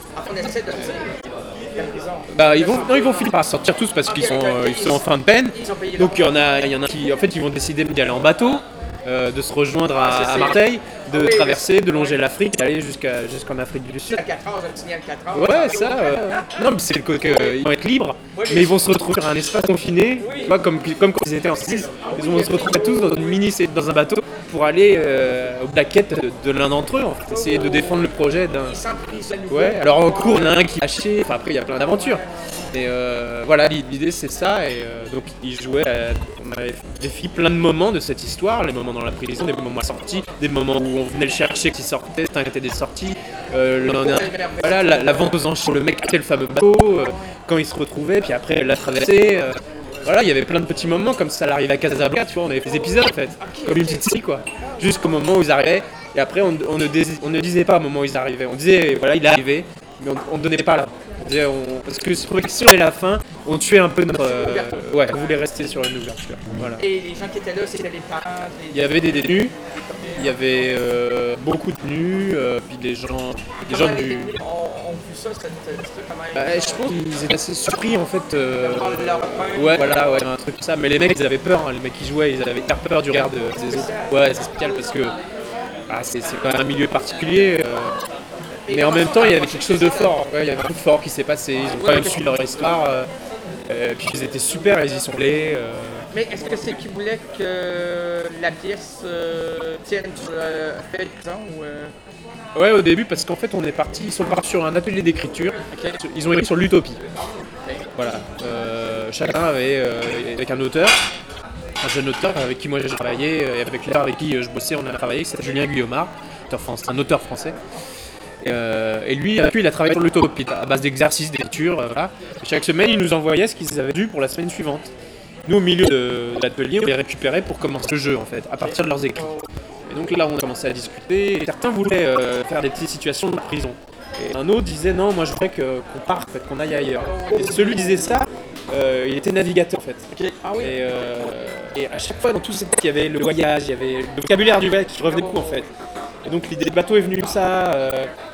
Bah, ils vont, non, ils vont finir par sortir tous parce qu'ils sont, euh, ils sont en fin de peine. Donc il y en a, il y en a qui, en fait, ils vont décider d'y aller en bateau. euh, de se rejoindre à, Ah, c'est- à Marseille, de oui, traverser, de longer l'Afrique, d'aller jusqu'à, jusqu'en Afrique du Sud. À quatre heures, je me signale quatre heures. Ouais, ça. euh, Non, mais c'est le côté. euh, ils vont être libres, Oui, mais ils vont se retrouver sur un espace confiné, Oui. tu vois, comme, comme quand ils étaient en Suisse. Ils vont se retrouver tous dans une mini, dans un bateau pour aller euh, au bout de la quête de, de l'un d'entre eux, en fait, essayer de défendre le projet d'un. Ils sentent qu'ils sont nouveaux. Ouais, alors en cours, il y en a un qui est lâché, enfin après, il y a plein d'aventures. Et euh, voilà, l'idée c'est ça, et euh, donc ils jouaient, à- on avait défini plein de moments de cette histoire, les moments dans la prison, des moments à sortie, des moments où on venait le chercher, qui sortait, c'était des sorties, euh, le- voilà, la, la vente aux enchères, le mec qui était le fameux bateau, euh, quand il se retrouvait, puis après la traversée, euh, voilà, il y avait plein de petits moments comme ça, l'arrivée à Casablanca, tu vois, on avait fait des épisodes en fait, comme une petite série quoi, jusqu'au moment où ils arrivaient, et après on, on, ne, dés- on ne disait pas au moment où ils arrivaient, on disait voilà il est arrivé, mais on ne donnait pas là. On disait, on- Parce que je trouvais que si on est la fin, on tuait un peu notre. euh, ouais, on voulait rester sur une ouverture. Voilà. Et les gens qui étaient là, c'était les parents. les- Il y avait des détenus, il y avait euh, beaucoup de détenus, euh, puis des gens, des gens Comment les du. détenus ont, ont vu ça, c'était c'était quand même. Bah, je pense qu'ils étaient assez surpris en fait. euh, Prendre leur pain. Ouais, voilà, ouais, un truc comme ça. Mais les mecs, ils avaient peur, hein, les mecs qui jouaient, ils avaient hyper peur du regard de- des autres. Ouais, c'est spécial parce que ah, c'est c'est quand même un milieu particulier. euh, Mais en même temps, il y avait quelque chose de fort. Ouais, il y avait un truc fort qui s'est passé. Ils ont quand même suivi leur histoire. Euh, euh, puis ils étaient super, ils y sont allés. euh, Mais est-ce que c'est qu'ils voulaient que la pièce euh, tienne sur le fait de prison ou. euh, Ouais, au début, parce qu'en fait, on est parti. Ils sont partis sur un atelier d'écriture. Ok. Ils ont écrit sur l'utopie. Voilà. Euh, chacun avait euh, avec un auteur, un jeune auteur avec qui moi j'ai travaillé, euh, et avec l'auteur avec qui euh, je bossais, on a travaillé. C'est Julien Guillaumard, auteur français, un auteur français. Et, euh, et lui, avec lui, il a travaillé sur l'utopie à base d'exercices, d'écriture. euh, voilà. Et chaque semaine, il nous envoyait ce qu'ils avaient dû pour la semaine suivante. Nous, au milieu de, de l'atelier, on les récupérait pour commencer le jeu, en fait, à partir de leurs écrits. Et donc là, on a commencé à discuter. Et certains voulaient euh, faire des petites situations de prison. Et un autre disait non, moi je voudrais que- qu'on parte, en fait, qu'on aille ailleurs. Et celui qui disait ça, euh, il était navigateur en fait. Ah oui. Et, euh, et à chaque fois dans tout cette il y avait le voyage, il y avait le vocabulaire du voyage qui revenait beaucoup en fait. Et donc l'idée de bateau est venue comme ça. euh,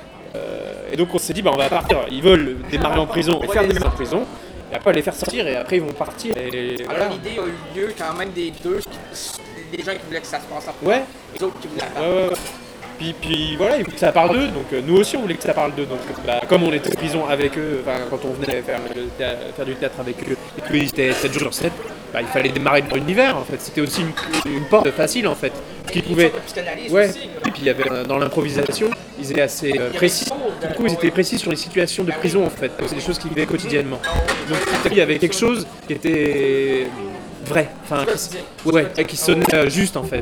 euh, et donc on s'est dit bah on va partir. Ils veulent démarrer en prison et faire démarrer en prison. Et après les faire sortir et après ils vont partir. Et voilà. Alors l'idée a eu lieu quand même des deux, des gens qui voulaient que ça se passe en Ouais. les autres qui voulaient Ouais, attendre. ouais, ouais. Puis, puis voilà, ils voulaient que ça parle d'eux, donc euh, nous aussi on voulait que ça parle d'eux. Donc bah, comme on était en prison avec eux, enfin, quand on venait faire, le théâ- faire du théâtre avec eux, et qu'ils étaient sept jours sur sept, bah, il fallait démarrer leur univers en fait. C'était aussi une, une porte facile en fait. Qui pouvait. Psychanalyse Ouais, aussi. et puis il y avait euh, dans l'improvisation, ils étaient assez euh, précis. Du coup, ils étaient précis sur les situations de prison en fait. C'est des choses qu'ils vivaient quotidiennement. Donc il y avait quelque chose qui était vrai, enfin, qui, ouais, et qui sonnait euh, juste en fait.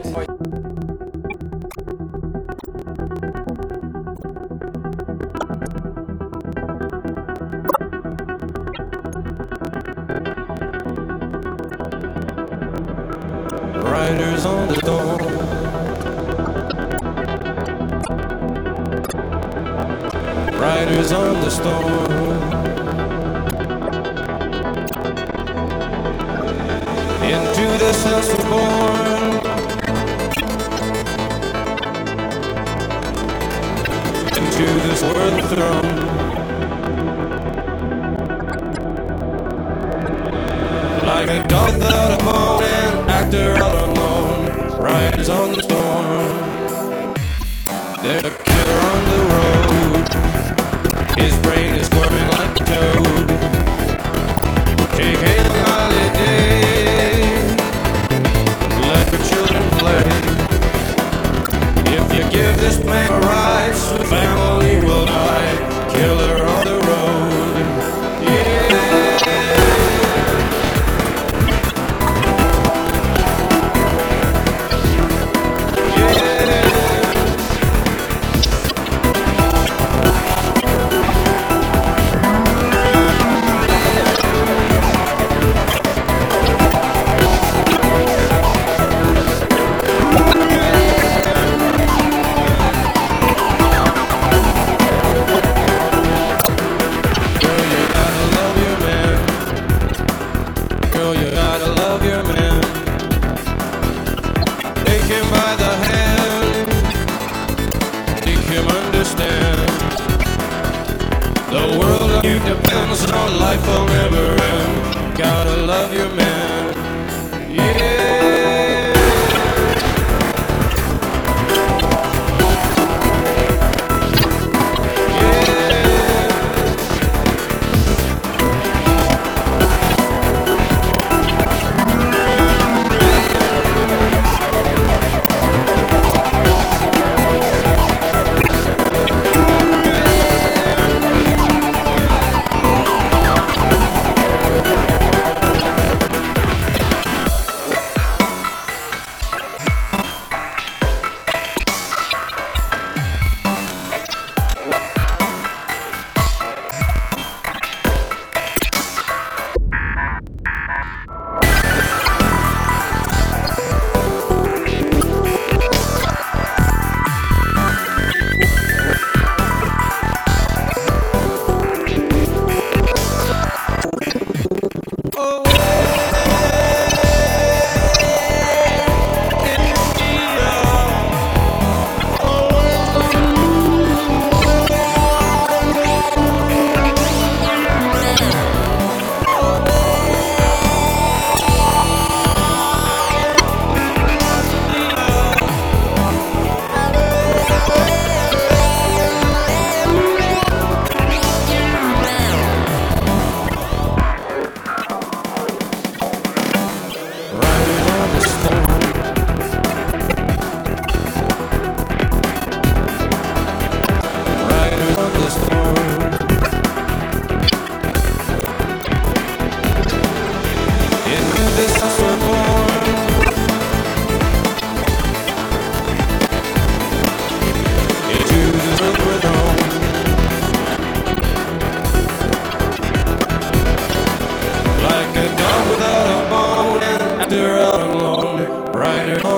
Riders on the storm. Riders on the storm. Into this house we're born. Into this world thrown. Like a dog without a bone, an actor all alone, riders on the storm. There's a killer on the road, his brain is squirming like a toad. Taking a holiday, let the children play. If you give this man a ride, the family will die. Killer on the road, yeah. Girl, you gotta love your man. Take him by the hand, make him understand. The world on you depends, no life will never end. Gotta love your man, yeah.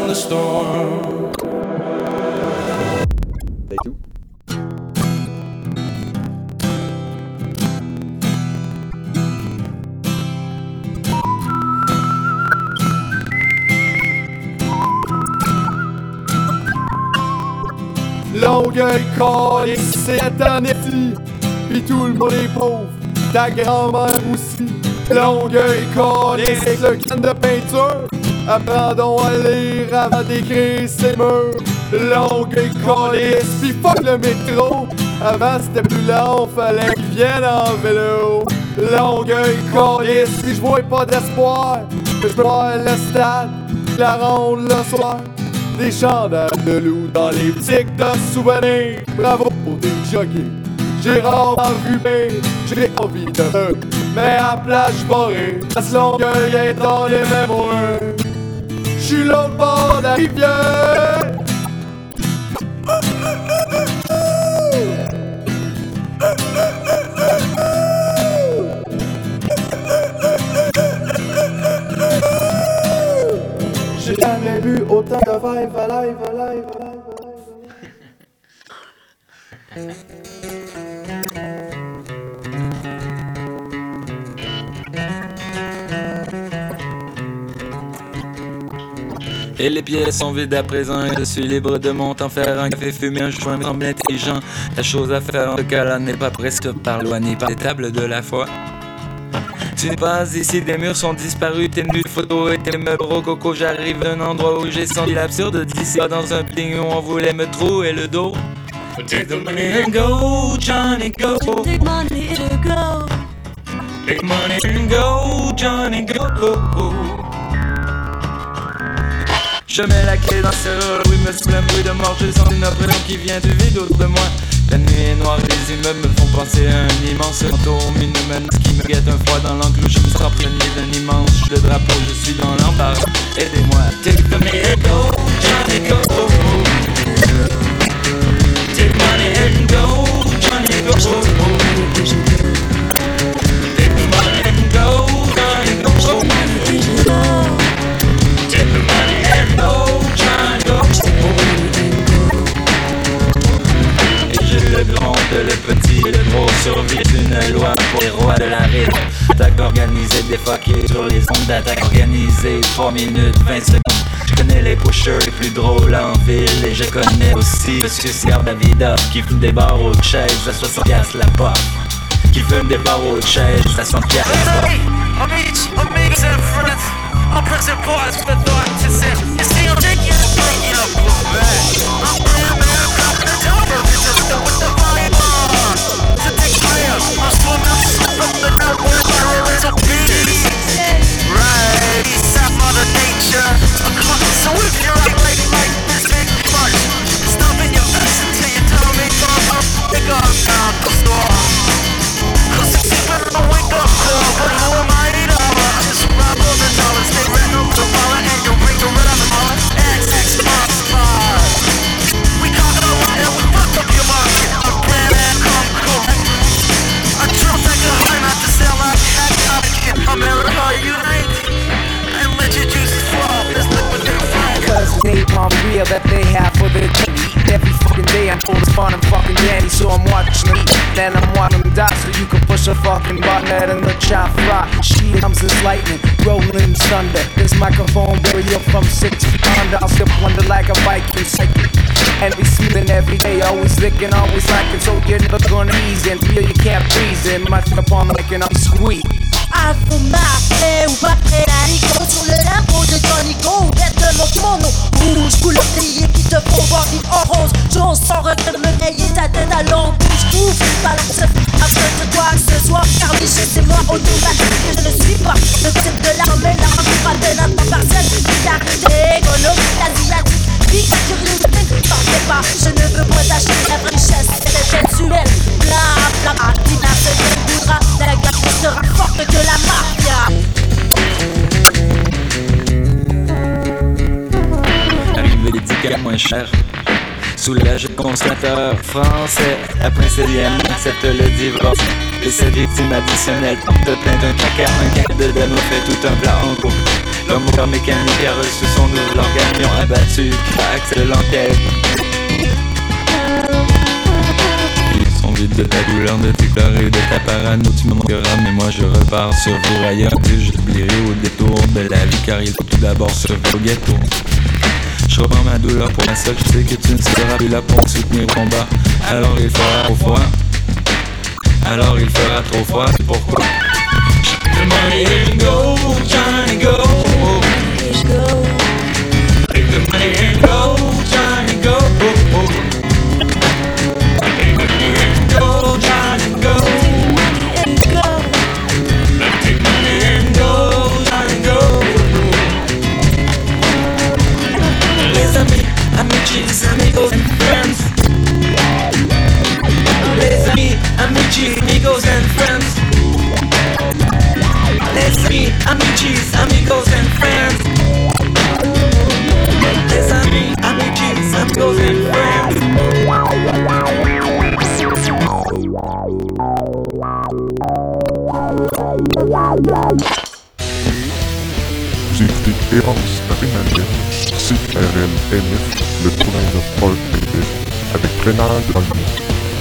on the storm. C'est tout. Longueuil, calé, c'est un esti, pis tout le monde est pauvre, ta grand-mère aussi. Longueuil, calé, c'est le can de peinture, apprends donc à lire avant d'écrire ses murs. Longueuil, calé, pis fuck le métro, avant c'était plus long, fallait qu'il vienne en vélo. Longueuil, calé, si je vois pas d'espoir, je vois le stade, la ronde le soir. Des chandails de loup dans les boutiques de souvenirs. Bravo pour tes jogging. J'ai rarement vu pire, j'ai envie de me mais à plage barrée, la Longueuil est dans les mémoires. J'suis l'autre bord de la rivière. J'ai jamais vu autant de vibe à live, à live, à live, à live. Et les pièces sont vides à présent et je suis libre de mon temps. Faire un café, fumer un joint, me semble intelligent. La chose à faire en tout cas là n'est pas presque par loin ni par les tables de la foi. Tu n'es pas ici, des murs sont disparus, tes nudes photos et tes meubles rococo. J'arrive d'un endroit où j'ai senti l'absurde d'ici dans un building où on voulait me trouer le dos. Take the money and go, Johnny, go. Take money and go. Take money and go, Johnny, go. Je mets la clé dans le serrure, oui, me semble un bruit de mort. Je sens une oppression qui vient du vide autour de moi. La nuit est noire, les immeubles me font penser à un immense fantôme. Une menace qui me guette un froid dans l'enclos. Je me sens prisonnier d'un immense jeu de drapeau. Je suis dans l'embarras, aidez-moi. Take the money and go, Johnny, go. Take money and go, Johnny, go. Take the money and go, Johnny, go. Take the money and go, Johnny, go. Le grand, le petit, le gros survit une loi pour les rois de la rive. Attaque organisée, défoquée sur les ondes d'attaque organisée. trois minutes vingt secondes. Je connais les pushers les plus drôles en ville. Et je connais aussi Monsieur Sir Davidoff qui fume des barreaux de chaises à soixante piastres la pop. Qui fume des barreaux de chaises à soixante piastres la pop. I'm pressing pause for thought to say you see I'm taking a break, you know, I'm playing man, I'm the tower, just go with the volume on. To take clear, I'm swimming from the night where there is a beast. Right, east side mother nature. So if you're right like like this big much, stop in your face until you tell me I'm up, pick up down the store. Cause it's better to wake up call, but who am I to know? Just rob all the dollars, they ran over the wallet and you bring the red on the wallet. X X box five. We conquer the light and we fuck up your market. A plan and come correct. A truth that could high not to sell like heck. America unite and let your juices flow. This liquid they find. Cause it's napalm real that they have for the team. Every fucking day I'm full of fun, I'm fucking dandy. So I'm watching them eat, then I'm watching them die. So you can push a fucking button and the chop fly. She comes as lightning, rolling thunder. This microphone barrier from six feet under. I'll still wonder like a Viking psychic. And be smoothing every day, always licking, always liking. So you're never gonna ease in, feel you can't breathe in. My up on licking, I'm squeak. À vous marquer ou battre la Nico sur le limbo de Johnny Go. Tête de mon mono rouge, couleur grillée qui te font voir vivre en rose. J'ose sans regret me rayer ta tête à l'ombre. Je trouve balance après de quoi que ce soit. Car Michel c'est moi automatique que je ne suis pas. Le type de l'armée, l'armée pas de notre partielle. Guitarité, économique, asiatique. Big curiosité, partez pas. Je ne veux pas t'acheter la richesse, c'est sensuel. Bla bla bla, Tina se déboudra. La guerre sera forte que la mafia. Arrivé des tickets moins chers. Soulage le consommateur français. La princélienne accepte le divorce. Et cette victime additionnelle porte plainte d'un caca. Un cas de dame fait tout un plat en gros. Le moteur mécanique a reçu son nouvel organe. Ils ont abattu Crax de l'enquête. Ils sont vides de ta douleur, de tes pleurs et de ta parano. Tu me manqueras, mais moi je repars sur vos rails. J'oublierai au détour de la vie, car il faut tout d'abord survivre au ghetto. Je reprends ma douleur pour ma seule, je sais que tu ne seras plus là pour me soutenir au combat. Alors il fera trop froid. Alors il fera trop froid, c'est pourquoi the money and go, Johnny go. Take the money and go, Johnny go. Take the money and go, Johnny go. Take the money and go, Johnny go. Les amis, amici, amigos and friends. Les amis, amici, amigos and friends. Les amis, amicis, amigos and friends. Les amis, amicis, amigos and friends. Vous écoutez Errance Rénalienne, C R L N F, le train de Paul Québec, avec Rénal dans le mot.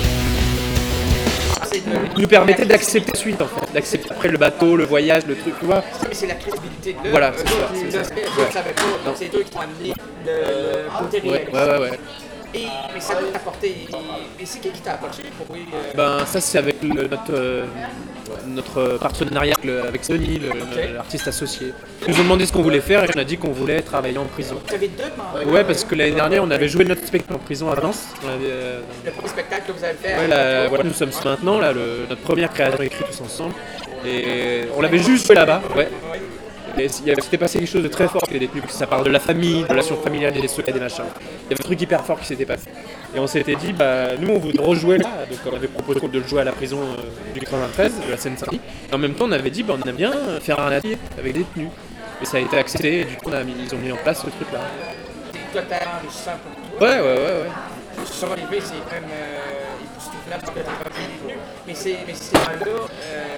nous permettait d'accepter la suite en fait, d'accepter après le bateau, le voyage, le truc, tu vois. C'est la crédibilité de l'œuvre. Voilà, c'est ça. C'est C'est ça. ça. Je ne savais pas, donc c'est eux qui ont amené le côté Ouais, réaliste. ouais, ouais, ouais. Et, mais ça doit t'apporter. Et c'est qui qui t'a apporté pour oui, euh... Ben ça c'est avec le, notre, euh, notre partenariat avec, le, avec Sony, le- Ok. l'artiste associé. Ils nous ont demandé ce qu'on voulait faire et on a dit qu'on voulait travailler en prison. Vous avez deux membres. Ouais, parce que l'année dernière on avait joué notre spectacle en prison à Valence. On avait, euh, Le premier spectacle que vous avez fait. ouais, la- voilà, nous sommes maintenant là, le- notre première création écrite tous ensemble. Et on l'avait juste fait là-bas, ouais. Et il y avait- s'était passé quelque chose de très fort avec les détenus, parce que ça parle de la famille, de relations familiales, des secrets, des machins. Il y avait un truc hyper fort qui s'était passé. Et on s'était dit, bah nous on voudrait rejouer là, donc on avait proposé de le jouer à la prison euh, du quatre-vingt-treize, de la Seine-Saint-Denis. Et en même temps on avait dit, bah on aime bien faire un atelier avec des détenus. Et ça a été accepté, et du coup on a mis- ils ont mis en place ce truc là. Toi, t'as enrichissant pour toi. Ouais, ouais, ouais, ouais. Sur l'arrivée, c'est quand même euh, époustouflant parce que t'es pas venu. Mais, c'est, mais ces gens-là, euh,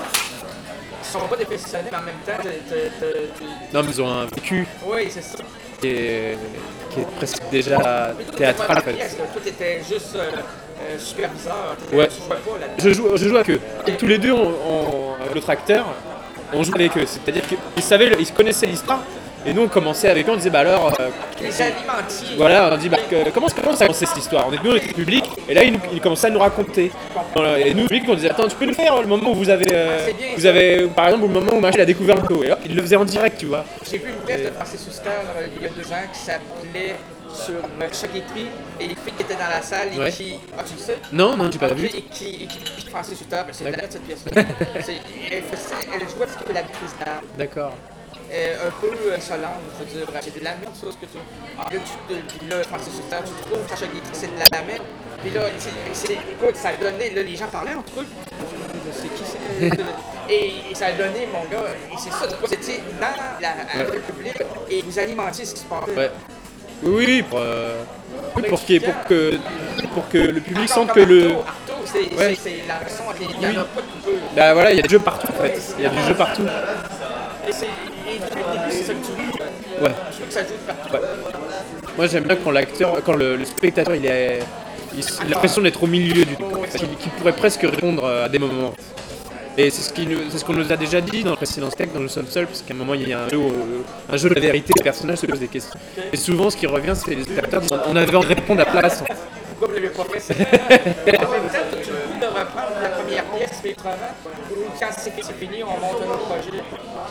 ils sont pas des professionnels, mais en même temps, t'es- t'es- t'es- Non mais ils ont un vécu oui, c'est ça. qui est, qui est presque déjà théâtral en fait. Toi, t'étais juste euh, euh, superviseur. T'étais- Ouais. Tu jouais pas là-dedans. Je joue, je joue avec eux. Et tous les deux, on, on- avec l'autre acteur, on joue avec eux. C'est-à-dire qu'ils savaient, le- ils connaissaient l'histoire. Et nous, on commençait avec eux, on disait, bah alors, euh, Les alimentiers. voilà, on dit, bah, que- comment, comment ça a commencé cette histoire? On est nous, on était public, et là, ils, nous- ils commençaient à nous raconter. Voilà, et nous, public, on disait, attends, tu peux nous faire le moment où vous avez, euh, C'est bien, vous ça. avez, par exemple, le moment où Michel a découvert le bateau. Et là, il le faisait en direct, tu vois. J'ai vu une pièce de Francis Huster euh, il y a deux ans qui s'appelait sur euh, chaque écrit et les filles qui étaient dans la salle et Ouais. qui. Ah, tu le sais? Non, non, j'ai pas vu. Et qui, et qui Francis Huster, ben, c'est de la cette pièce-là. C'est- elle, faisait- elle jouait ce que la maîtrise d'art. D'accord. Euh, un peu euh, insolente, je veux dire, c'est de la même chose que tu. Ah, là, tu, puis là, Francis Huster, tu trouves qu'à chaque écrit, c'est de la lamelle. Puis là, c'est, c'est, écoute, ça a donné, là, les gens parlaient entre eux. C'est qui c'est? Et, et ça a donné, mon gars, et c'est ça, vous étiez dans la, avec le public et vous alimentiez ce qui se passait. Ouais. Oui, oui, pour, euh, oui, pour, qu'il y ait- pour, que, pour que le public sente que le. Arto, c'est, Ouais. c'est, c'est la raison, il n'y en a pas de peu. Bah voilà, il y a des jeux partout en fait. Il y a des jeux partout. Et, c'est, et depuis le début, c'est ça que tu veux. Ouais. Je veux que ça joue partout. Ouais. Moi j'aime bien quand l'acteur, quand le, le spectateur il, est, il, il a l'impression d'être au milieu du truc, qu'il, qu'il pourrait presque répondre à des moments. Et c'est ce, qui nous, c'est ce qu'on nous a déjà dit dans le précédent spectacle, dans Nous sommes seuls, parce qu'à un moment il y a un jeu, au- un jeu de la vérité, les personnages se posent des questions. Et souvent ce qui revient c'est les spectateurs disent on avait envie de répondre à la place. Pourquoi vous l'avez pas fait? C'est... en même temps, tu veux de reprendre la première pièce, mais autrement, ou quand c'est, c'est fini, on monte un autre projet.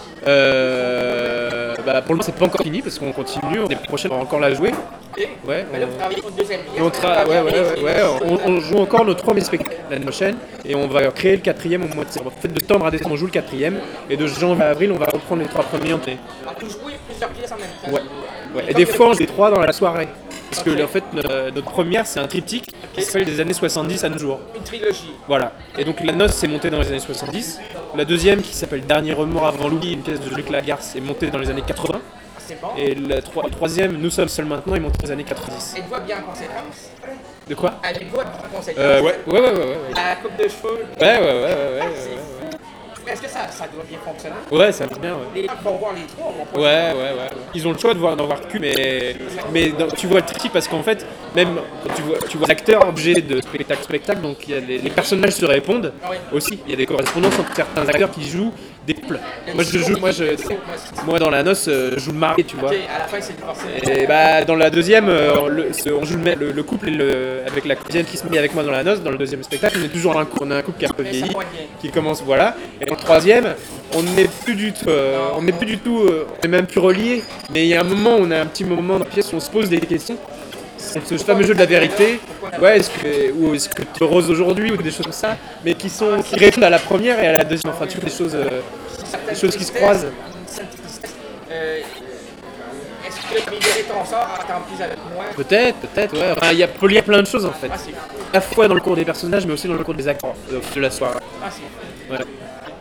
Euh, bah pour le moment c'est pas encore fini parce qu'on continue, l'année prochaine on va encore la jouer. Ouais, Mais là, on- vous travaillez pour une deuxième pièce. Et on, tra- ouais, ouais, ouais, ouais, on, on joue encore notre premier spectacle l'année prochaine et on va créer le quatrième au mois de septembre. En fait, de septembre à décembre, on joue le quatrième et de janvier à avril, on va reprendre les trois premiers en année. Alors, vous jouez plusieurs pièces en même temps. Ouais. Ouais. Et des fois, on joue les trois dans la soirée. Parce que en fait, notre, notre première, c'est un triptyque qui s'appelle des années soixante-dix à nos jours. Une trilogie. Voilà. Et donc la noce s'est montée dans les années soixante-dix. La deuxième, qui s'appelle Dernier remords avant l'oubli, une pièce de Luc Lagarce, est montée dans les années quatre-vingts. C'est bon. Et la tro- troisième, Nous sommes seuls maintenant, est montée dans les années quatre-vingt-dix. Elle voit bien en conséquence. De quoi? Elle voit bien en conséquence. Euh, ouais, ouais, ouais, ouais, ouais. La coupe de cheveux. Ouais, ouais, ouais, ouais, ouais, ouais, ouais. est-ce que ça, ça doit bien fonctionner? Ouais, ça marche bien, ouais. Les gens qui vont voir les trois vont pas. Ouais, ouais, ouais. Ils ont le choix de voir, d'en voir que, mais, mais dans- tu vois le tricky parce qu'en fait, même quand tu vois, tu vois l'acteur objet de spectacle spectacle, donc il y a les, les personnages se répondent aussi. Il y a des correspondances entre certains acteurs qui jouent des couples. Moi, je joue, moi, je, moi dans la noce, euh, je joue le mari, tu vois. Ok, à la fin, c'est divorcé. Et bah dans la deuxième, euh, le, ce- on joue le, le, le couple et le, avec la comédienne qui se met avec moi dans la noce. Dans le deuxième spectacle, on est toujours un couple, on a un couple qui a un peu vieilli, qui commence, voilà. Et dans le troisième, on n'est plus du tout, euh, on n'est plus du tout, euh, on est même plus reliés. Mais il y a un moment, on a un petit moment dans la pièce où on se pose des questions. C'est ce fameux jeu de la vérité. Ouais, est-ce que, ou est-ce que tu es heureuse aujourd'hui ou des choses comme ça, mais qui sont, qui répondent à la première et à la deuxième. Enfin, tu vois des choses, euh, des choses qui se croisent. Euh, Est-ce que libérer ton sort attend plus avec moi? Peut-être, peut-être, ouais. Enfin, il y a, peut lire plein de choses en fait. Ah, c'est cool. À la fois dans le cours des personnages, mais aussi dans le cours des acteurs de, de la soirée. Ah, c'est cool. Ouais.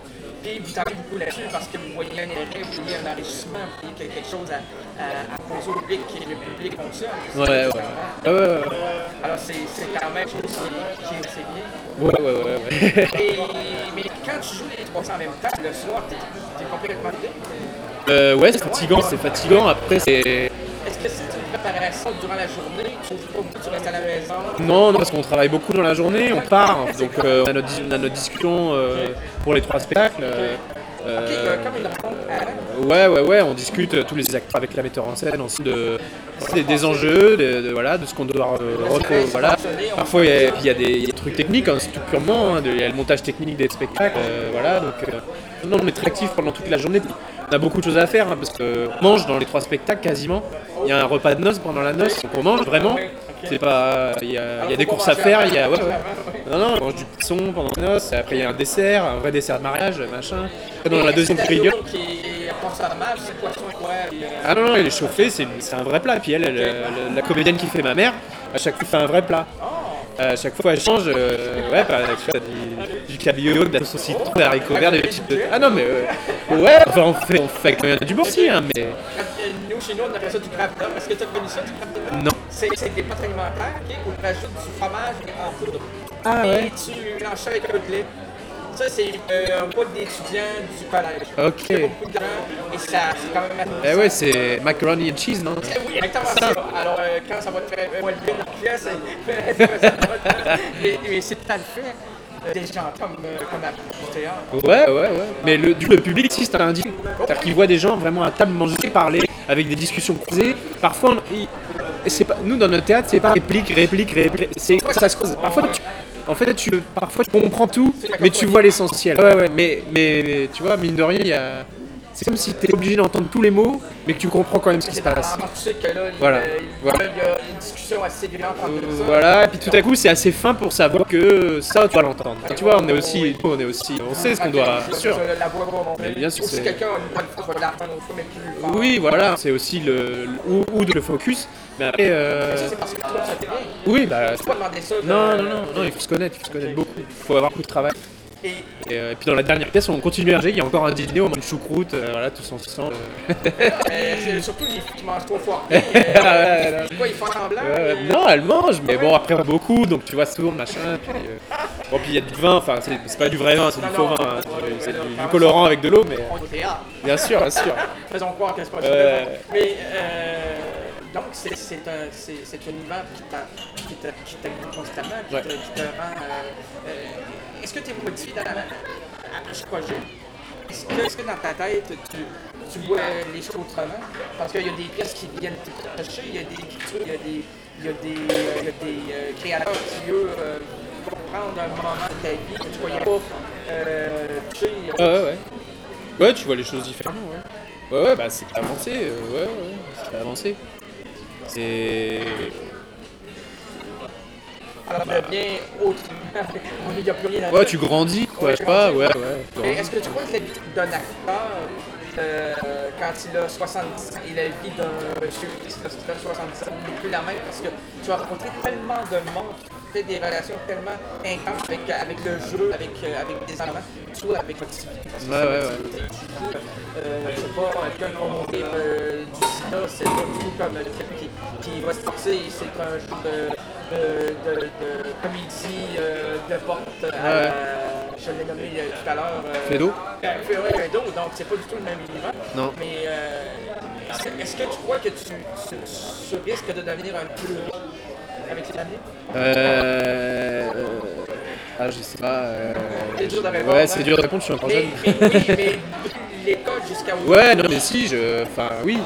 Et vous travaillez beaucoup là-dessus parce que vous voyez un intérêt, vous voyez un enrichissement, vous voyez quelque chose à, à, à poser au public et le public fonctionne. Ouais, ouais, ouais. ouais, ouais, ouais. Alors c'est c'est quand même quelque chose qui, qui est assez bien. Ouais, ouais, ouais, ouais. Et, mais quand tu joues les trois cents en même temps, le soir, t'es t'es complètement vidé. Euh, ouais, c'est fatigant, c'est fatigant. Après, c'est. Est-ce que c'est une préparation durant la journée? Tu ne pas beaucoup, tu restes à la maison? Non, non, parce qu'on travaille beaucoup dans la journée, on part, donc euh, on, a notre, on a notre discussion euh, pour les trois spectacles. Euh, Ok, il y a comme une rencontre avant. ouais, ouais, ouais, on discute euh, tous les acteurs avec la metteur en scène, ensuite de, des, des enjeux, de, de- voilà, de ce qu'on doit euh, retrouver. Voilà. Parfois, il y, a- puis il y, a des- il y a des trucs techniques, hein, c'est tout purement, hein, de- il y a le montage technique des spectacles, euh, voilà. Donc, euh, non, on est très actifs pendant toute la journée. On a beaucoup de choses à faire, hein, parce qu'on mange dans les trois spectacles quasiment. Il y a un repas de noces pendant la noce, donc on mange vraiment. C'est pas, il y a, il y a des courses à faire, il y a, ouais, ouais. Non, non, on mange du poisson pendant les noces, et après il y a un dessert, un vrai dessert de mariage, machin. Dans la deuxième période. Qui est pas ça marche, c'est poisson quoi? puis, euh, Ah non, non, il est chauffé, c'est c'est un vrai plat. Puis elle, elle, elle- la comédienne qui fait ma mère, à chaque fois fait un vrai plat. À chaque fois elle change, euh, ouais, bah, tu vois, du, du cabillaud, de la sauce citron, des haricots verts, des petits. Ah non, mais euh, ouais, enfin on fait, on fait quand même du bon aussi, hein, mais. quand, euh, nous, chez nous, on appelle ça du crabe d'homme. Est-ce que tu as connu ça, du crabe d'homme? Non. C'est c'est des pâtes alimentaires, ok, où tu rajoutes du fromage en poudre. Ah ouais. Et tu l'enchaînes avec un peu de lait. Ça, c'est euh, un pote d'étudiants du collège. Ok. Il y a beaucoup de gens, et ça, c'est quand même Eh ouais, c'est macaroni and cheese, non? Oui, exactement ça. Alors, euh, quand ça va te faire moins bien dans la pièce, c'est- mais, mais c'est pas le fait. euh, Des gens comme, euh, comme à du théâtre. Ouais, ouais, ouais. Mais le, du coup, le public, si c'est un indice. C'est-à-dire qu'il voit des gens vraiment à table manger, parler, avec des discussions croisées. Parfois, on- il- et c'est pas, nous, dans notre théâtre, c'est pas réplique, réplique, réplique. C'est, ça se cause. Parfois, tu, en fait, tu, parfois, tu comprends tout, mais tu vois l'essentiel. Ouais, ouais, mais, mais, mais tu vois, mine de rien, il y a. C'est comme si tu es obligé d'entendre tous les mots, mais que tu comprends quand même ce qui se passe. Alors, tu sais que là, il, Voilà. euh, il- Voilà. il y a une discussion assez violente entre ça. Voilà, et puis tout à coup, c'est assez fin pour savoir que ça, tu vas l'entendre. Tu vois, on est aussi, on est aussi, on sait ce qu'on doit. Bien sûr. La voix va monter. Mais bien sûr, Ou si c'est- quelqu'un a une bonne fois, va l'entendre une fois, mais plus fort. Oui, voilà, c'est aussi le, le- ou, ou de le focus. Mais après, euh, Ça, c'est parce que toi, ça t'est bien. oui, bah, Tu peux pas demander ça. de- non, non, non, non, il faut se connaître, il faut se connaître beaucoup. Il faut avoir beaucoup de travail. Et Et, euh, et puis dans la dernière pièce, on continue à manger. Il y a encore un dîner, on mange choucroute, euh, voilà, tous ensemble. euh, c'est surtout les filles qui mangent trop fort. Ouais, ouais, Quoi, ils font semblant? Euh, et- non, elle mange, mais bon, après beaucoup, donc tu vois, ça tourne, machin. Puis, euh, bon, puis il y a du vin, enfin, c'est c'est pas du vrai vin, c'est du faux vin, hein, c'est- c'est du, du colorant avec de l'eau, mais On est au théâtre. bien sûr, bien sûr. Faisons croire que c'est pas du Euh, vrai. Mais euh, donc, c'est c'est un, c'est- c'est un univers qui t'a- qui t'a- qui t'amène constamment, qui, Ouais. te, qui te rend. euh, euh, Est-ce que tu es motivé dans la, à, à ce projet? Est-ce que, est-ce que dans ta tête, tu, tu vois les choses autrement? Parce qu'il y a des pièces qui viennent te toucher, il y a des écritures, il y a des, il y a des, euh, il y a des euh, créateurs qui, eux, euh, vont prendre un moment de ta vie que tu voyais pas euh, toucher. Ouais, ouais, ouais. Ouais, tu vois les choses différemment, ouais. Ouais, ouais, bah c'est avancé, euh, ouais, ouais, c'est avancé. C'est. Alors, ça devient autrement. Il n'y a plus rien à Ouais, dire. tu grandis, quoi, je sais pas, ouais, ouais. Et est-ce que tu crois que la vie d'un acteur, euh, quand il a soixante-dix ans, et la vie d'un monsieur qui a soixante-dix ans n'est plus la même parce que tu as rencontré tellement de monde, tu fais des relations tellement intenses avec, avec le jeu, avec, euh, avec des enfants, soit avec votre activité. Parce que Ouais, c'est ouais, votre activité. Euh, je sais pas, quelqu'un qui va mourir euh, du sida, c'est pas du tout comme quelqu'un qui, qui va se forcer, c'est un jeu de, de, de, de comédie euh, de porte à, Ouais. je l'ai nommé euh, tout à l'heure. Euh, Fedo. euh, Fedo, Fedo, donc c'est pas du tout le même univers. Non. Mais euh, est-ce, est-ce que tu crois que tu, tu, tu risques de devenir un peu riche avec les années? Euh... euh, Ah, je sais pas. Euh... C'est dur de répondre. Ouais, c'est dur de répondre, je suis encore mais, jeune. mais, oui, mais depuis l'école jusqu'à aujourd'hui. Ouais, non, mais si, je. Enfin, oui.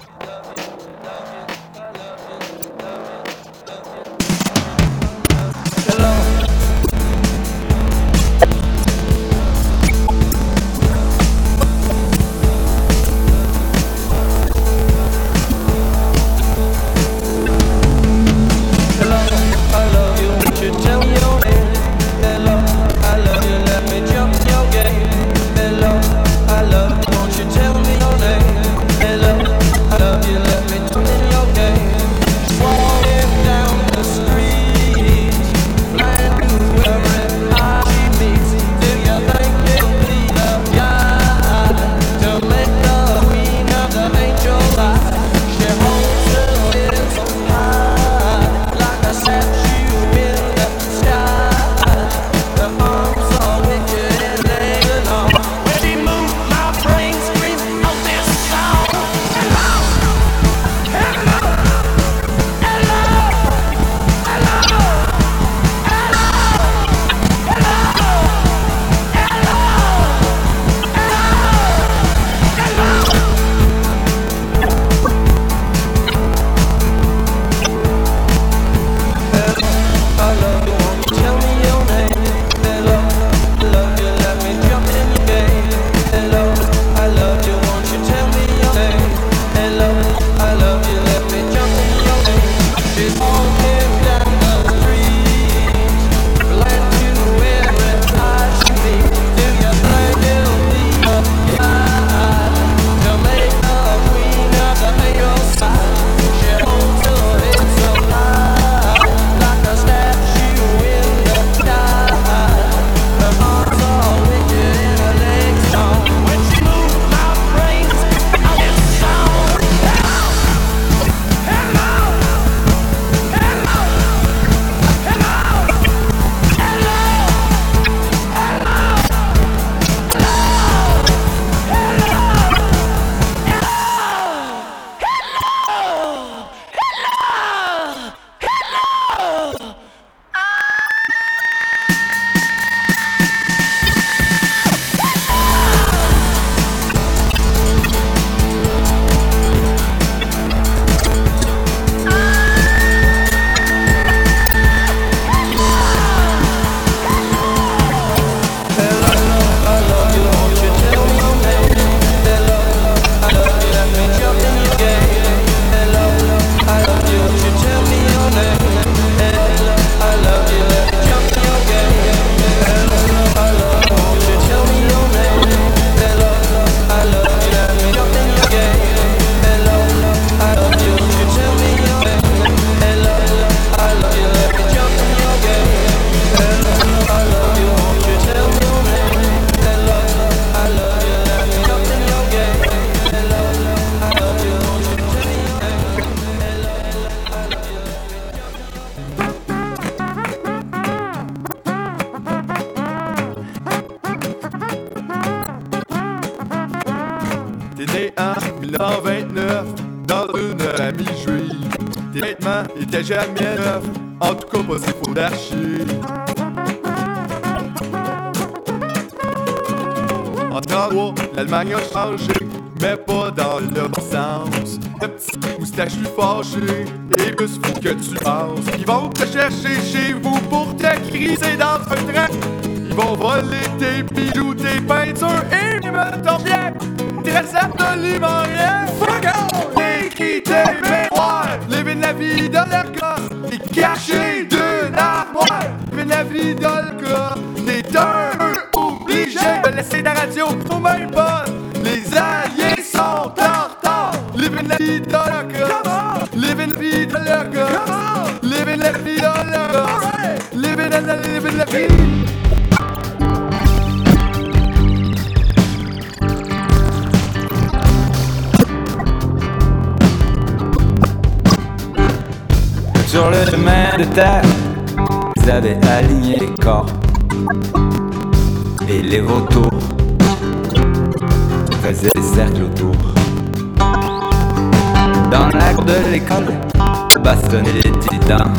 dix-neuf vingt-neuf, dans une famille juive. Tes vêtements étaient jamais neufs, en tout cas pas ces faux d'archives. En trente-trois, l'Allemagne a changé, mais pas dans le bon sens. Le petit moustachu fâché, et plus fou que tu penses. Ils vont te chercher chez vous pour te criser dans un train. Ils vont voler tes bijoux, tes peintures et ils me t'en bien. Ils restent absolument rien. Fuck all! Les quitter, mais ouais, living la vie de leur gosse. Et caché d'une armoire, living la vie de leur gosse. T'es un peu obligé de laisser ta radio au même poste. Les alliés sont en retard. Living la vie de leur gosse. Living la vie de leur gosse. Living la vie de leur gosse. Living la living la vie. Sur le chemin de terre, ils avaient aligné les corps. Et les vautours faisaient des cercles autour. Dans la cour de l'école, bastonnaient les titans,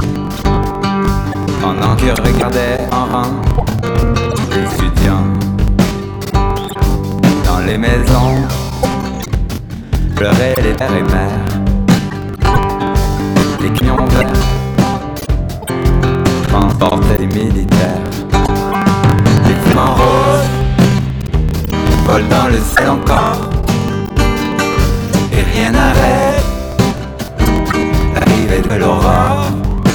pendant qu'ils regardaient en rang les étudiants. Dans les maisons, pleuraient les pères et mères. Les clignons verts transportaient les militaires. Les flamants roses volent dans le ciel encore, et rien n'arrête l'arrivée de l'aurore.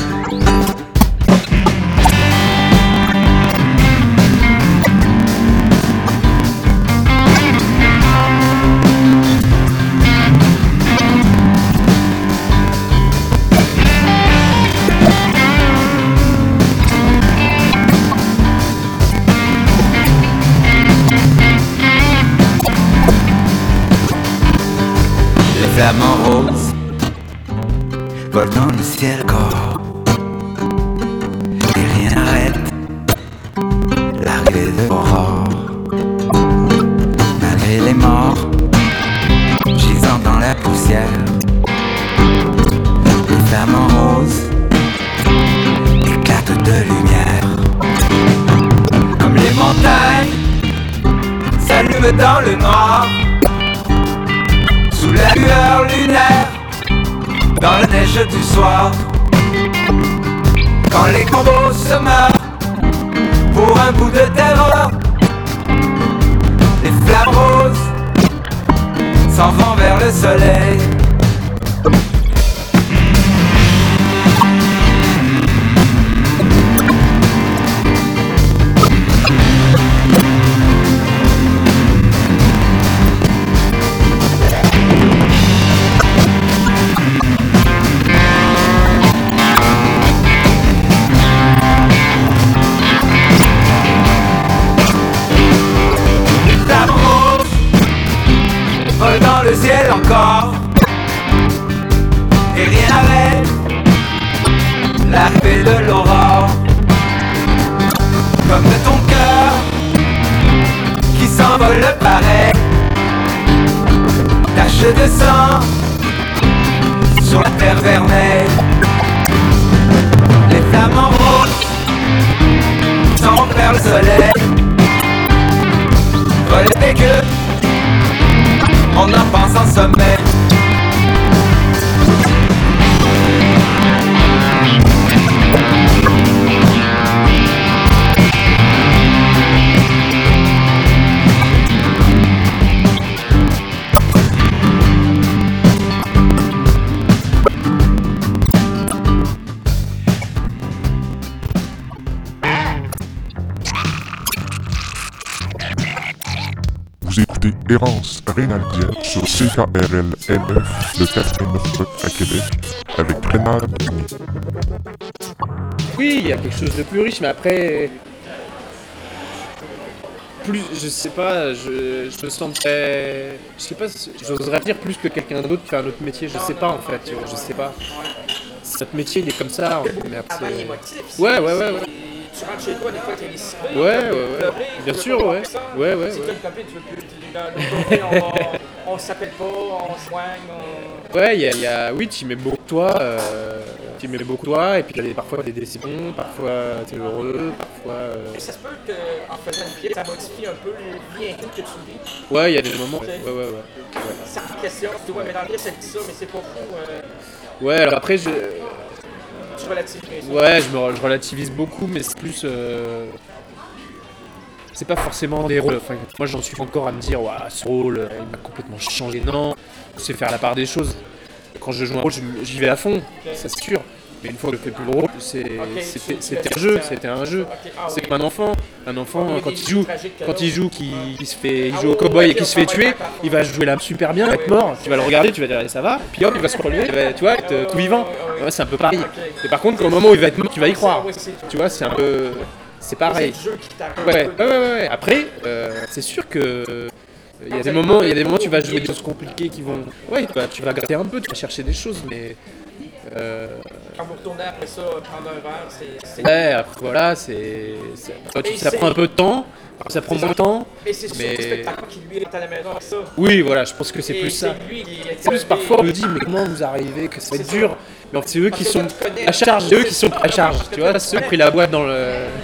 Les flamants roses volent dans le ciel encore, et rien n'arrête l'arrivée de l'aurore. Malgré les morts gisant dans la poussière, les flamants roses éclatent de lumière. Comme les montagnes s'allument dans le noir, sous la lueur lunaire, dans la neige du soir. Quand les corbeaux se meurent pour un bout de terreur, les flammes roses s'en vont vers le soleil. Dans le ciel encore, et rien n'arrête l'arrivée de l'aurore. Comme de ton cœur qui s'envole pareil, tache de sang sur la terre vermeille. Les flamants roses s'en vont vers le soleil, relevez que on en pense en sommeil. Vous écoutez Errance Rénaldienne sur C K R L L F, le quatre-vingt-neuf à Québec, avec Rénal Bigny. Oui, il y a quelque chose de plus riche, mais après... Plus, je sais pas, je, je me sens très... Je sais pas, j'oserais dire plus que quelqu'un d'autre qui fait un autre métier, je sais pas en fait, tu vois, je sais pas. Notre métier, il est comme ça, en fait, merde, c'est... Ouais, ouais, ouais, ouais. Tu rentres chez toi, des fois, t'es ici. Ouais, ouais, ouais. Bien sûr, ouais. Ouais, ouais. Si t'as une copine, tu veux plus. On, on s'appelle pas, on se soigne. On... Ouais, il y a, y a. Oui, tu mets beaucoup de toi. Euh, tu mets beaucoup de toi, et puis il y a parfois des décisions, parfois t'es heureux, parfois. Euh... Et ça se peut qu'en faisant une pièce, ça modifie un peu les vies intimes que tu vis. Ouais, il y a des moments. Ouais, ouais, ouais. ouais. ouais. Certaines questions, tu dis, ouais, mais dans la pièce, elle dit ça, mais c'est pas fou. Euh... Ouais, alors après, je. Tu relativises. Ouais, je, me, je relativise beaucoup, mais c'est plus. Euh... C'est pas forcément des rôles. Enfin, moi, j'en suis encore à me dire, waouh, ce rôle, il m'a complètement changé. Non, je sais faire la part des choses. Quand je joue un rôle, j'y vais à fond, okay. Ça c'est sûr. Mais une fois que je fais plus le rôle, c'est, okay, c'était, c'était un jeu, c'était un jeu. Okay. Ah, c'est oui. Comme un enfant, un enfant quand il joue, quand il joue, qui, qui se fait, il joue au cow-boy et qui se fait tuer, il va jouer l'âme super bien, être mort. Tu vas le regarder, tu vas dire ça va, puis hop, il va se relever, il va, tu vois, être tout vivant. Ouais, c'est un peu pareil. Et par contre, au moment où il va être mort, tu vas y croire. Tu vois, c'est un peu, c'est pareil. Ouais, ouais, ouais, ouais. Après, euh, c'est sûr que. Il y a des moments, il y a des moments où tu vas jouer des choses compliquées qui vont... Ouais, bah, tu vas gratter un peu, tu vas chercher des choses, mais... Euh, Quand vous retournez après ça, prendre un verre, c'est... c'est- ouais, après voilà, c'est, c'est- après, tu- Et ça c'est- prend un peu de temps, après, ça prend c'est moins de temps. Et c'est sûr mais- le spectateur qui lui est à la maison avec ça. Oui, voilà, je pense que c'est Et plus ça. lui qui est C'est plus élevé. parfois on me dit mais comment vous arrivez que ça va être C'est dur, ça. mais en fait c'est eux Parce qui que sont toi, tu connais- à charge, c'est eux qui sont à charge, tu vois, ceux qui ont pris la boîte dans le.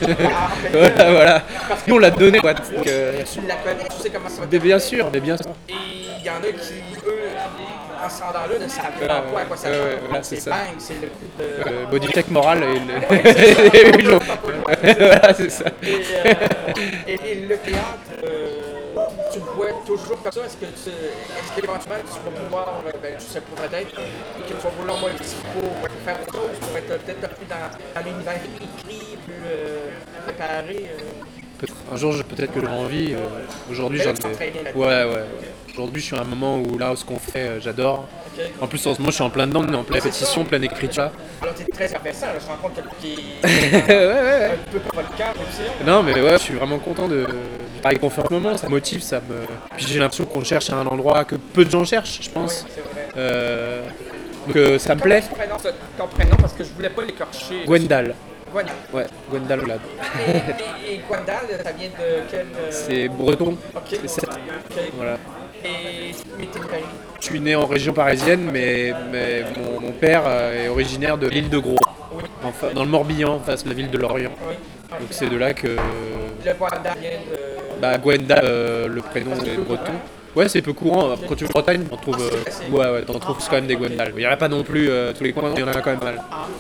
voilà, voilà. Nous on l'a donné boîte. donc, euh, Tu la connais, tu sais comment ça va. Mais bien sûr, mais bien sûr. Et il y en a qui, eux, en se rendant là, ne savent Ouais, pas à quoi ça ouais, change. ouais, voilà, c'est c'est ça. bang, c'est le coup de... Le bodytech moral et le. Ouais, c'est ça. et le- voilà, c'est ça. Et, euh, et, et le théâtre, euh, tu le vois toujours comme ça? Est-ce que tu, est-ce qu'éventuellement tu vas pouvoir, euh, ben, tu sais pas peut-être, que tu vas vouloir moins petit pour faire autre chose, pour être peut-être plus dans, dans l'univers écrit, plus euh, préparé? Euh. Peut-être- Un jour, je- peut-être que j'aurai envie. euh, Aujourd'hui, Mais là, j'en tu t'entraînes ai. là-dedans. Ouais, ouais. Aujourd'hui, je suis à un moment où là, ce qu'on fait, euh, j'adore. Ok. En plus, en ce moment, je suis en plein dedans, on est en pleine répétition, pleine écriture. Alors t'es très effervescent, là, je me rends compte que tu ouais, ouais, ouais. un peu pas le cœur aussi. Non, mais ouais, je suis vraiment content de du travail qu'on fait en ce moment. Ça motive, ça me. Puis j'ai l'impression qu'on cherche à un endroit que peu de gens cherchent, je pense. Oui, c'est vrai. Euh, Donc euh, ça me plaît. Ton prénom, ça- ton prénom, parce que je voulais pas l'écorcher. Gwendal. Gwendal. Ouais, Gwendal Olad. Et, et, et Gwendal, ça vient de quel... euh, C'est breton. Ok. C'est sept. Ok. Voilà. Et mais t'es Paris. Je suis né en région parisienne, mais, mais mon, mon père euh, est originaire de l'île de Gros, en fa- dans le Morbihan, en face de la ville de Lorient. Oui. Donc c'est de là que Le Gwendal vient de... bah, Gwendal, euh, le prénom est breton. Ouais, c'est peu courant. Quand tu vas en Bretagne, t'en trouves, euh, ouais, ouais, t'en trouves quand même des Gwendal. Il n'y en a pas non plus euh, tous les coins, il y en a quand même mal.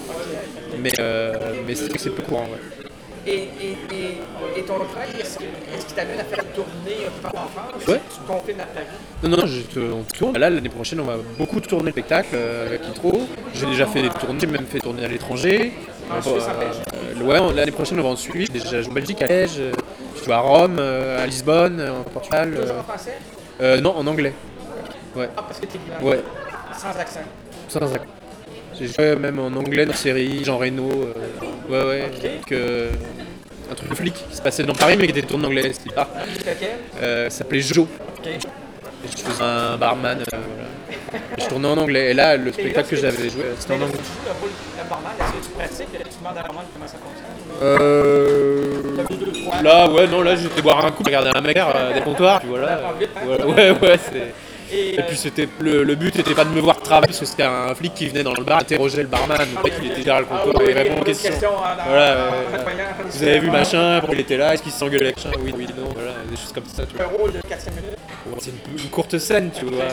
Mais, euh, mais c'est c'est peu courant, ouais. Et, et, et, et ton travail, est-ce que- est-ce qu'il t'amène à faire tourner un peu partout en France? Ouais. Tu confines à Paris? Non, non, je te- on tourne. Là, l'année prochaine, on va beaucoup tourner le spectacle euh, avec Itro. J'ai déjà fait des tournées, j'ai même fait tourner à l'étranger. En Euh, Suisse, en Belgique. euh, ouais, on- l'année prochaine, on va en Suisse. Déjà, je joue en Belgique, à Liège, euh, je joue à Rome, euh, à Lisbonne, euh, en Portugal. euh. Toujours en français? Euh, non, en anglais. Ouais. Ah, parce que t'es bilingue. Ouais, Sans accent. sans accent. J'ai joué même en anglais dans une série, Jean Reno. euh, ouais, ouais. avec, euh, un truc de flic qui se passait dans Paris, mais qui était tourné en anglais. C'était pas. Lequel? Euh, ça s'appelait Joe. Ok. Et je faisais un barman. euh, voilà. Et je tournais en anglais. Et là, le spectacle que j'avais joué, c'était en Mais anglais. lorsque tu joues le rôle de barman, est-ce que tu pratiques? Tu demandes à la barman comment ça fonctionne? Euh... Là, ouais, non, là, j'étais boire un coup, regarder un mec euh, des comptoirs, puis voilà. Ouais, ouais, ouais, c'est... Et, Et puis c'était le, le but n'était pas de me voir travailler parce que c'était un flic qui venait dans le bar interroger le barman, le mec il était derrière le comptoir et répondre aux questions. Voilà, ouais, ouais. Vous avez vu machin, pourquoi il était là, est-ce qu'il s'engueulait avec machin, oui, oui, non, voilà, des choses comme ça, tu vois. Un rôle de quatre minutes. Ouais, c'est une, une courte scène, tu vois.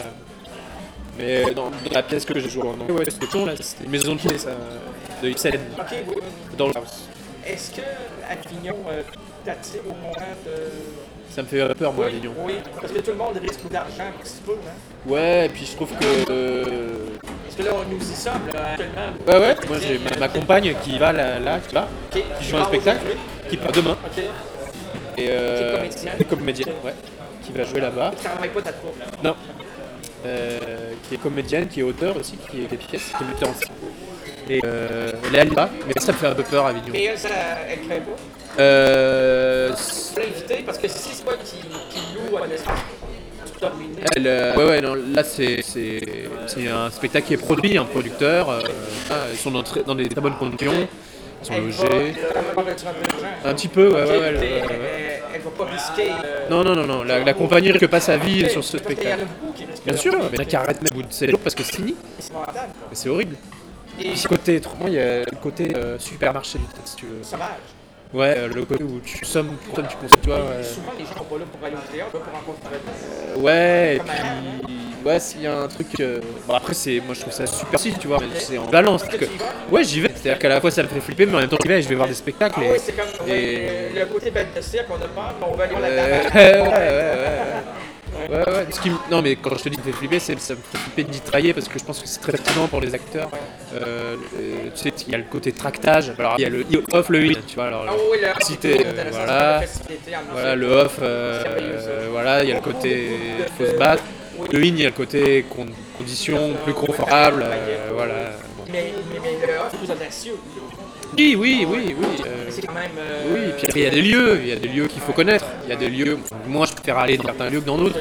Mais dans, dans la pièce que j'ai jouée en anglais, ouais, c'était bon, là, c'était une maison de kiné, ça, de Ipsen, Ok, oui. dans le house. Est-ce que Avignon euh, t'attire au moment de... Ça me fait euh, peur, moi, Avignon. Oui, parce que tout le monde risque d'argent un petit peu, hein. Ouais, et puis je trouve que... euh, Parce que là, nous y sommes, là, actuellement. Ouais, ouais, moi j'ai ma, ma compagne qui va là, là qui va, Ok. qui joue un spectacle, qui part demain. Ok. Et euh, Qui est comédienne. qui est comédienne, ouais, qui va jouer là-bas. Tu travailles pas ta troupe. Non. Euh, qui est comédienne, qui est auteur aussi, qui écrit des pièces, qui est metteur en scène. Et euh, elle est à Lima, mais ça me fait un peu peur à Avignon. Et elle, ça, elle craint pas. Euh, Tu peux l'inviter parce que si c'est pas qui, qui loue à l'espace, tu dois ruiner. elle, euh, ouais, ouais, non, là c'est, c'est, c'est un spectacle qui est produit, un producteur. Euh, ah, ils sont dans, très- dans des très bonnes conditions, ils sont Elle logés. va- elle va retirer un peu d'argent. Un petit peu, ouais, Ok, ouais, ouais, mais ouais, ouais. Elle, elle va pas risquer. euh, Non, non, non, non, la, la compagnie risque pas sa vie sur ce parce qu'il y en a spectacle. beaucoup qui risquent Bien leur sûr, vie. mais il y en a qui arrêtent même au bout de sept jours parce que c'est fini. C'est mortel, quoi. Mais c'est horrible. Et Puis ce côté, autrement, il y a le côté euh, supermarché du texte, si tu veux. sauvage. Ouais, euh, le côté où tu sommes, comme tu consommes, tu vois. Et ouais. souvent, les gens sont pas là pour aller au théâtre, pour rencontrer des Euh, ouais, et Comme puis. Ouais, s'il y a un truc. euh, Bon, après, c'est, moi je trouve ça super si, tu vois, mais c'est en balance. parce que- Ouais, j'y vais. C'est-à-dire qu'à la fois ça me fait flipper, mais en même temps, j'y vais, je vais voir des spectacles. Ah et- oui, c'est comme et- ouais, le côté bête de cirque, on a peur, mais on va aller voir la Euh, table. ouais, ouais, ouais, ouais. Ouais, ouais. Ce qui me- Non, mais quand je te dis que ça me fait flipper, c'est, ça me fait flipper d'y travailler parce que je pense que c'est très pertinent pour les acteurs. Euh, euh, tu sais, il y a le côté tractage, alors il y a le off, le in, tu vois. Alors, Ah oui, le si off, t'es, c'est euh, intéressant, voilà, c'est la facilité en voilà, musique. le off, euh, C'est merveilleux, ça. euh, voilà, il y a le côté faut se battre. Le in, il y a le côté con- conditions plus confortables, euh, voilà. Bon. Mais, mais, mais le off est plus audacieux. Oui, oui, oui, oui. euh, Mais c'est quand même. euh, Oui, puis après il y a des lieux, il y a des lieux qu'il faut connaître. Il y a des lieux, moi je préfère aller dans certains lieux que dans d'autres.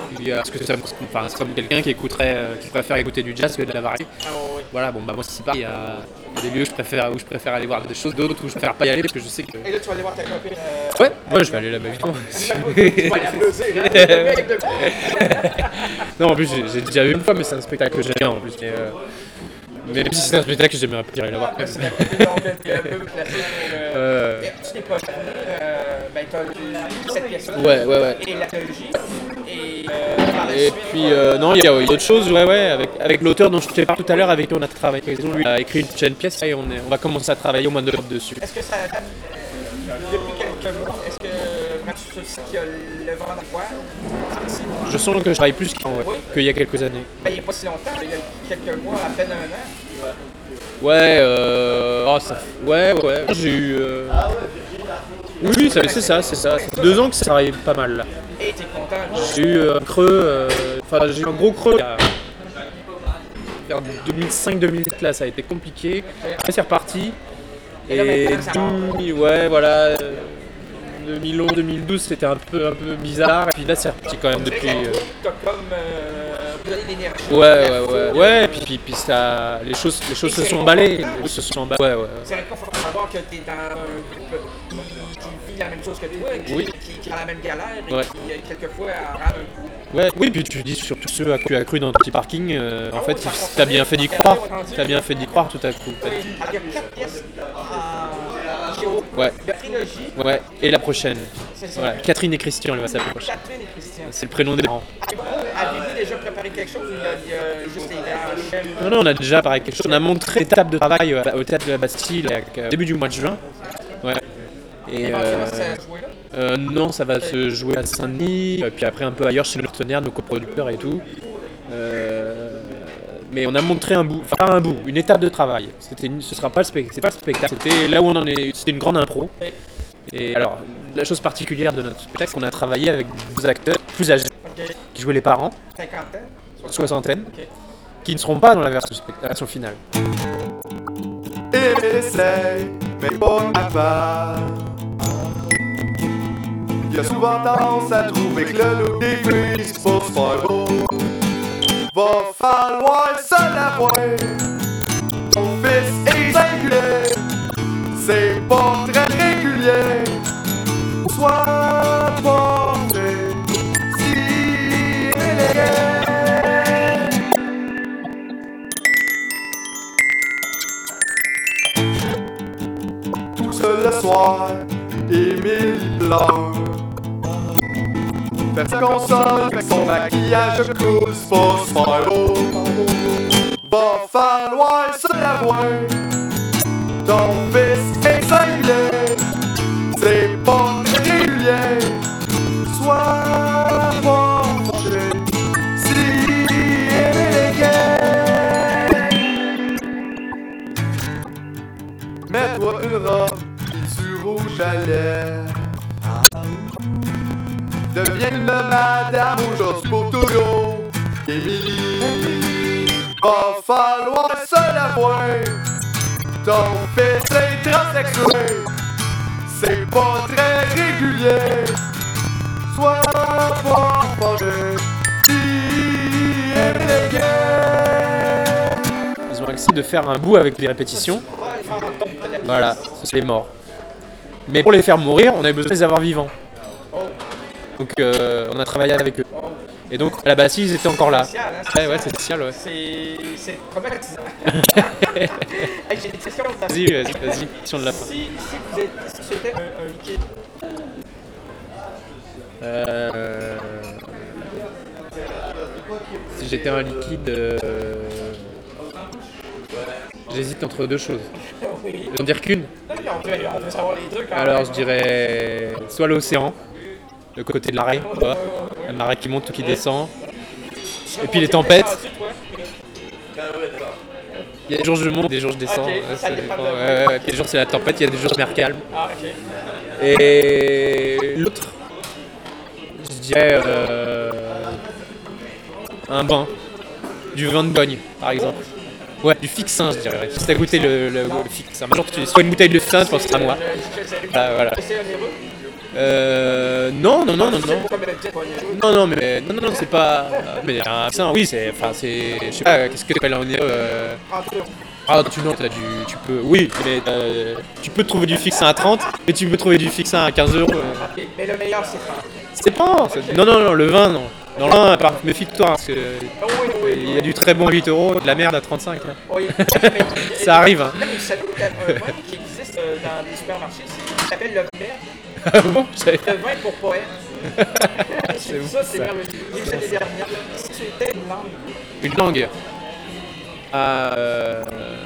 puis, euh, parce que ça, enfin, c'est comme quelqu'un qui écouterait, euh, qui préfère écouter du jazz que de la variété. Ah, ouais, ouais. Voilà, bon, bah moi c'est pareil, il y a des lieux où je préfère, où je préfère aller voir des choses, d'autres où je préfère pas y aller parce que je sais que. Et là, tu vas aller voir ta copine. Euh... Ouais, moi je vais aller là-bas évidemment. Tu vas aller applaudir, hein? Non, en plus j'ai, j'ai déjà vu une fois, mais c'est un spectacle que j'aime bien en plus. Mais, euh... mais même si c'est un spectacle que j'aimerais pas aller la voir. C'est un peu classique. Euh... Tu n'es pas euh, ben t'as lu cette pièce-là. Ouais, ouais, ouais. Et la trilogie. Et, euh, par la Et suite, puis, euh, non, il y a d'autres choses, ouais, ouais, avec, avec l'auteur dont je te parle tout à l'heure, avec qui on a travaillé. Lui a écrit une prochaine pièce et on, est, on va commencer à travailler au mois de novembre dessus. Est-ce que ça date depuis quelques mois? Est-ce que vraiment tu sais qu'il y a le vent d'avoine? Je sens que je travaille plus qu'il ouais, qu'il y a quelques années. Ben, il n'y a pas si longtemps, il y a quelques mois, à peine un an. Ouais, euh. Oh, ça... Ouais, ouais. J'ai eu. Euh... Oui, oui, ça, c'est ça, c'est ça. Ça fait deux ans que ça arrive pas mal là. Et t'es content? J'ai eu un creux. Euh... Enfin, j'ai eu un gros creux. Vers deux mille cinq deux mille sept là, ça a été compliqué. Après, c'est reparti. Et, et deux mille... ouais, voilà. deux mille onze deux mille douze, c'était un peu, un peu bizarre. Et puis là, c'est reparti quand même depuis. Euh... T'as comme. Euh... l'énergie. Ouais, ouais, ouais, ouais, et puis, puis, puis ça, les choses, les choses se sont emballées, les choses se sont emballées, ouais, ouais. C'est réconfortant de savoir que t'es dans un groupe qui, qui vit la même chose que toi, qui, oui. qui, qui a la même galère et ouais. qui, quelquefois, rame un coup. Ouais, oui, puis tu dis surtout ceux à qui tu as cru dans ton petit parking, euh, en fait, t'as bien fait d'y croire, t'as bien fait d'y croire tout à coup. En fait. Il y a quatre pièces en géo. Ouais. La trilogie. Ouais, et la prochaine. C'est ça. Voilà. Catherine et Christian, elle va s'appeler prochaine. Catherine et Christian. C'est le prénom des parents. Avez-vous déjà préparé quelque chose ou il y a, il y a juste les gars? Non, non, on a déjà préparé quelque chose. On a montré l'étape de travail au théâtre de la Bastille au début du mois de juin. Ouais. Et euh, euh, non, ça va se jouer à Saint-Denis, puis après un peu ailleurs chez nos partenaires, nos coproducteurs et tout. Euh, mais on a montré un bout, enfin pas un bout, une étape de travail. C'était, une, ce sera pas le spectacle, c'est pas le spectacle. C'était là où on en est, c'était une grande impro. Et alors, la chose particulière de notre spectacle, c'est qu'on a travaillé avec des acteurs plus âgés, okay. qui jouaient les parents, cinquantaine, soixantaine, okay. qui ne seront pas dans la version, la version finale. Et essaye, mais pas capable. Il y a souvent tendance à trouver que le look des filles, c'est pas super beau. Va falloir se l'avouer. Ton fils est singulier, c'est pas très régulier. Sois pas vrai, si élégant. Tout seul le soir, Émile pleure. Faire sa console, fait son maquillage coule, c'est pas super beau. Va falloir se l'avouer. Ton fils est singulier, c'est pas très régulier. Sois pas fâché, si élégant. Mets-toi une robe qui du rouge à lèvres. Deviens une madame aujourd'hui pour toujours. Émilie, va falloir se l'avouer. Ton fils est transsexué, c'est pas très régulier. Sois pas fâché, si élégant. Ils ont accepté de faire un bout avec les répétitions. Voilà, c'est mort. Mais pour les faire mourir, on avait besoin de les avoir vivants. Donc euh, on a travaillé avec eux. Et donc à la Bastille, ils étaient encore là. Spécial, hein, ouais, ouais, c'est spécial, ouais. C'est, c'est traumatisant. Hey, j'ai des questions. Vas-y, vas-y, vas-y, question de la fin. Si, si vous êtes, si c'était un, un liquide. Euh... Si j'étais un liquide, euh... j'hésite entre deux choses. Oui. Je vais en dire qu'une. Non, mais on veut, on veut savoir les deux quand Alors même. je dirais soit l'océan, le côté de l'arrêt, la marée qui monte ou qui descend, et puis les tempêtes. Il y a des jours je monte, des jours je descends. Okay, ouais, ça ça dépend dépend. de- Ouais, ouais, des jours c'est la tempête, il y a des jours mer calme. Ah, ok. Et l'autre, je dirais euh, un bain, du vin de Bogne par exemple. Ouais, du fixin je dirais. Si t'as goûté le, le, le fixin, un jour tu soit une bouteille de fixin, je pense à moi. Ah, voilà. C'est onéreux. Euh. Non, non, non, non, non. Comme elle dit, pas une- Non, non, mais. Non, non, non, c'est pas. Mais un accent, oui, c'est. Enfin, c'est. Je sais pas, qu'est-ce que t'appelles en euh... Ah, tu non, t'as du. Tu peux. Oui, mais euh, tu peux trouver du fixe à trente, mais tu peux trouver du fixe à quinze euros. euh. Ok, mais le meilleur, c'est pas. C'est pas. c'est- Non, non, non, le vin, non. Dans le vin, par- méfie-toi, parce que. Oh, oui, oui, Il y a du très bon huit euros, de la merde à trente-cinq. Là. oui. Ça arrive, hein. Là, vous savez qu'il y a un vin qui existe euh, dans les supermarchés, c'est- il s'appelle le vin. Ah bon, je savais pas. Le vin pour poète. C'est ouf, ça, c'est ça. merveilleux. J'ai vu ça les dernières. Si tu étais une langue, Une langue. Euh...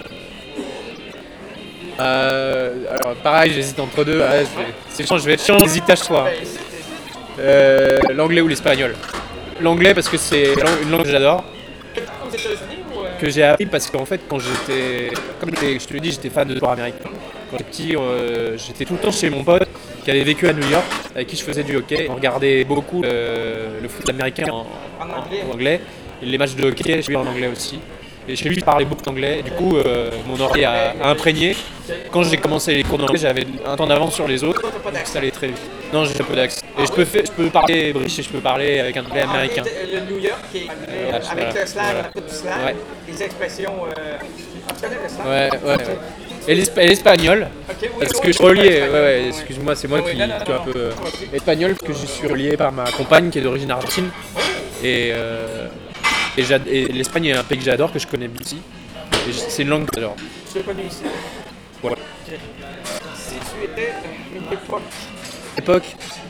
Euh... Alors, pareil, j'hésite entre deux. Ah, je vais... C'est chiant, je vais être chiant, j'hésite à choix. ben, c'était- Euh, l'anglais ou l'espagnol. L'anglais parce que c'est une langue que j'adore, aux États-Unis ou. euh, que j'ai appris parce qu'en fait quand j'étais, comme je te l'ai dit, j'étais fan de sport américain. Quand j'étais petit, euh, j'étais tout le temps chez mon pote qui avait vécu à New York, avec qui je faisais du hockey. On regardait beaucoup le, le foot américain en, En anglais. en anglais. Et les matchs de hockey, je jouais en anglais aussi. Et chez lui, je parlais beaucoup d'anglais. Du coup, euh, mon oreille a, a imprégné. Quand j'ai commencé les cours d'anglais, j'avais un temps d'avance sur les autres. Donc ça allait très vite. Non, j'ai un peu d'accent. Et je peux, faire, je peux parler british et je peux parler avec un anglais américain. Le New York qui est anglais, Voilà, avec voilà, le slang, voilà. la coupe du slang, Ouais. les expressions. Euh... Tu connais le slang? Ouais, ouais, ouais. Et l'espa- et l'espagnol, Ok, oui, parce oui, que je suis oui, relié, l'espagnol, ouais, ouais, oui. excuse-moi, c'est moi Oui, qui non, non, suis un non, peu euh, non. espagnol, parce que je suis relié par ma compagne qui est d'origine argentine. Et, euh, et, j'ad- et l'Espagne est un pays que j'adore, que je connais bien ici. Et j- c'est une langue que j'adore. Je l'ai connu ici. Voilà. Ok. Si tu étais une époque, Époque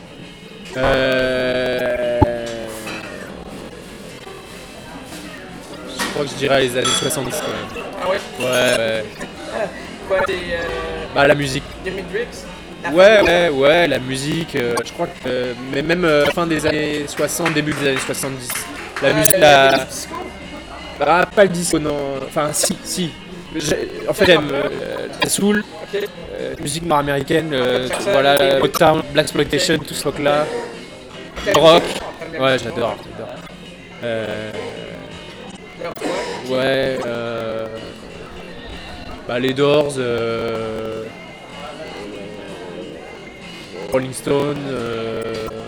euh... Je crois que je dirais les années soixante-dix quand même. ah ouais, Ouais, ouais. quoi, des. Euh... Bah la musique. Jimi Hendrix? La Ouais, femme- ouais, ouais, la musique, euh, je crois que. euh, mais même euh, fin des années soixante, début des années soixante-dix. La Euh, musique, le- la. le disco? Ah, pas le disco, non. Enfin, si, si. J'ai- En fait, j'aime euh, la soul, Ok. euh, musique nord-américaine, euh, Jackson, voilà, David. Motown, Blaxploitation, tout ce rock-là. Rock, ouais, j'adore, j'adore. Euh, ouais, euh, bah, les Doors, euh, Rolling Stone, euh,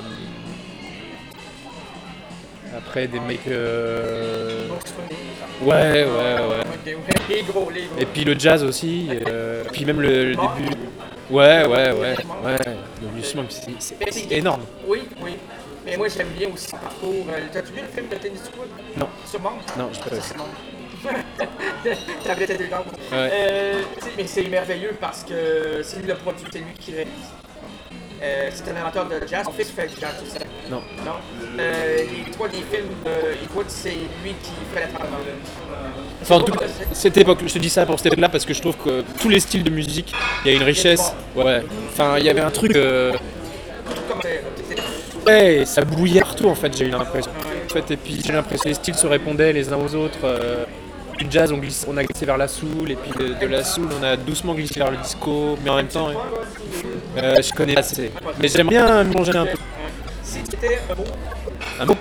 après des mecs. Euh, ouais, ouais, ouais. Ok, ouais, les gros, les gros. Et puis le jazz aussi, euh, puis même le, le début. Ouais, ouais, ouais, ouais. Le Lucian, c'est c'est- c'est énorme. Oui, oui. Mais moi, j'aime bien aussi le parcours. Euh, T'as-tu vu le film de Clint Eastwood? Non. Sur Monde? Non, je sais pas. Ça, c'est Monde. Tablette élégante. Ouais. Euh, tu sais, mais c'est merveilleux parce que c'est lui le produit, c'est lui qui réalise. Euh, c'est un amateur de jazz. Son fils fait du jazz, tu sais. Non. Non. Euh, les trois des films de Eastwood, c'est lui qui fait la trame. Enfin, en tout cas, cette époque, je te dis ça pour cette époque-là parce que je trouve que tous les styles de musique, il y a une richesse. Ouais. Enfin, il y avait un truc. Euh, Comme c'est- ouais, ça bouillait partout en fait, j'ai eu l'impression. En fait, et puis j'ai l'impression que les styles se répondaient les uns aux autres. Euh, du jazz, on, glisse, on a glissé vers la soul, et puis de, de la soul, on a doucement glissé vers le disco, mais en même temps, euh, je connais pas assez. Mais j'aime bien manger un peu. Si c'était un mot, Un mot.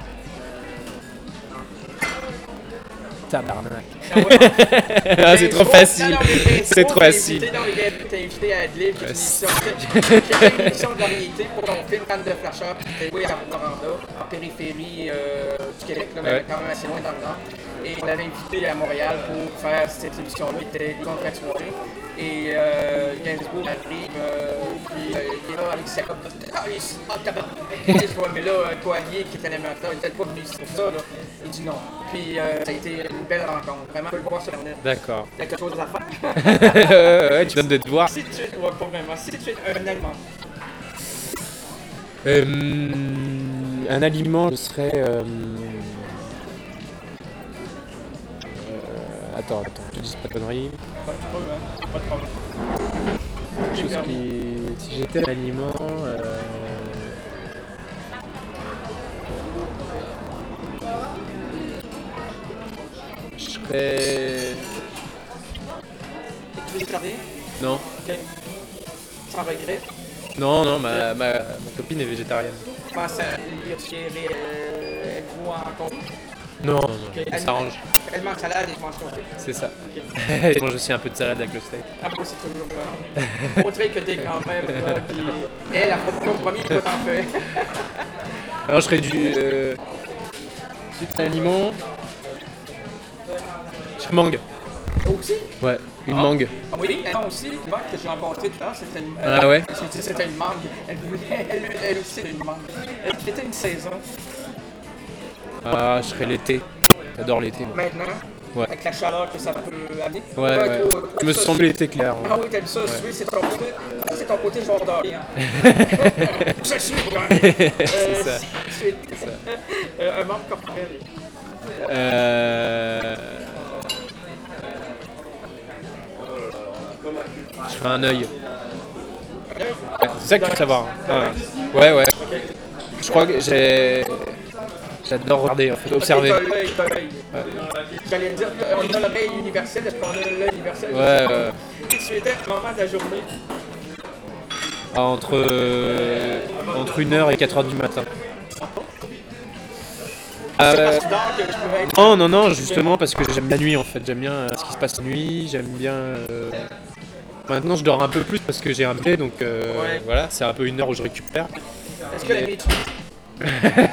Tabarnak. Ah, c'est trop facile. C'est trop facile. T'es invité à Adlib, j'ai une émission j'ai une émission de variété pour ton film Canne de Flash Up, t'es joué à Rouen-Noranda, en périphérie euh, du Québec, là, mais Ouais. quand même assez loin dans le nord. Et on l'avait invité à Montréal pour faire cette émission-là, il était contrat de soirée. Et euh, Gainsbourg arrive, euh, puis euh, il est là avec sa coupe de ah, il est ah, tabarnak. Je vois, mais là, un Coallier qui était l'animateur, il était pas venu ici pour ça, là. Il dit non. Puis euh, ça a été une belle rencontre. Vraiment, on peut le voir sur Internet. D'accord. Il y a quelque chose à faire. Ouais, tu donnes de te voir. Si tu es, ouais, pas vraiment. Si tu es un Allemand, Euh, un aliment, ce serait. Euh, euh, attends, attends, je te dis pas de conneries. pas de problème, hein. Pas de problème. Quelque chose qui. Si j'étais un aliment. Euh, je serais. Tu veux travailler? Non. Ok. Sans regret. Non, non, ma, ma, ma copine est végétarienne. Pense à lire, euh, êtes-vous en compte? Non, non, non, Ok. on s'arrange. tellement de salade et je mange ton steak. C'est ça. Okay. Je mange aussi un peu de salade avec le steak. Ah, moi, c'est toujours bon. On dirait que tes grands-mères, puis elle, elle a pas le premier, toi, t'en fais. Alors, je ferais du. Euh, du pain limon. Du mangue. Aussi? Ouais, une ah. mangue. Ah oui, elle aussi, une mangue que j'ai rencontrée tout à l'heure, c'était une. Ah ouais? J'ai dit c'était une mangue. Elle voulait, elle, elle aussi, une mangue. Elle était une saison. Ah, je serais l'été. J'adore l'été. Moi. Maintenant? Ouais. Avec la chaleur que ça peut amener? Ouais, ouais. ouais. Trop, trop, je me semble l'été clair. Ah oui, t'aimes ça, ouais. Oui, c'est ton côté. C'est ton côté joueur d'hockey. Hein. Je suis joueur. C'est ça. C'est ça. Euh, un membre corporel. Euh. Je ferai un œil. Ouais, c'est ça que tu veux savoir. Ouais, ouais. ouais. Okay. Je crois que j'ai. J'adore regarder, en fait, observer. Okay, t'as l'œil, t'as l'œil. Ouais. J'allais dire, on a l'œil universel, est-ce qu'on a l'œil universel? Ouais, ouais. Et tu étais à un moment de la journée? Ah, entre, euh, entre une heure et quatre heures du matin. Euh, non, non, non, justement parce que j'aime la nuit en fait. J'aime bien euh, ce qui se passe la nuit, j'aime bien... Euh... Maintenant je dors un peu plus parce que j'ai un bébé, donc euh, ouais. Voilà, c'est un peu une heure où je récupère. Est-ce que la nuit tu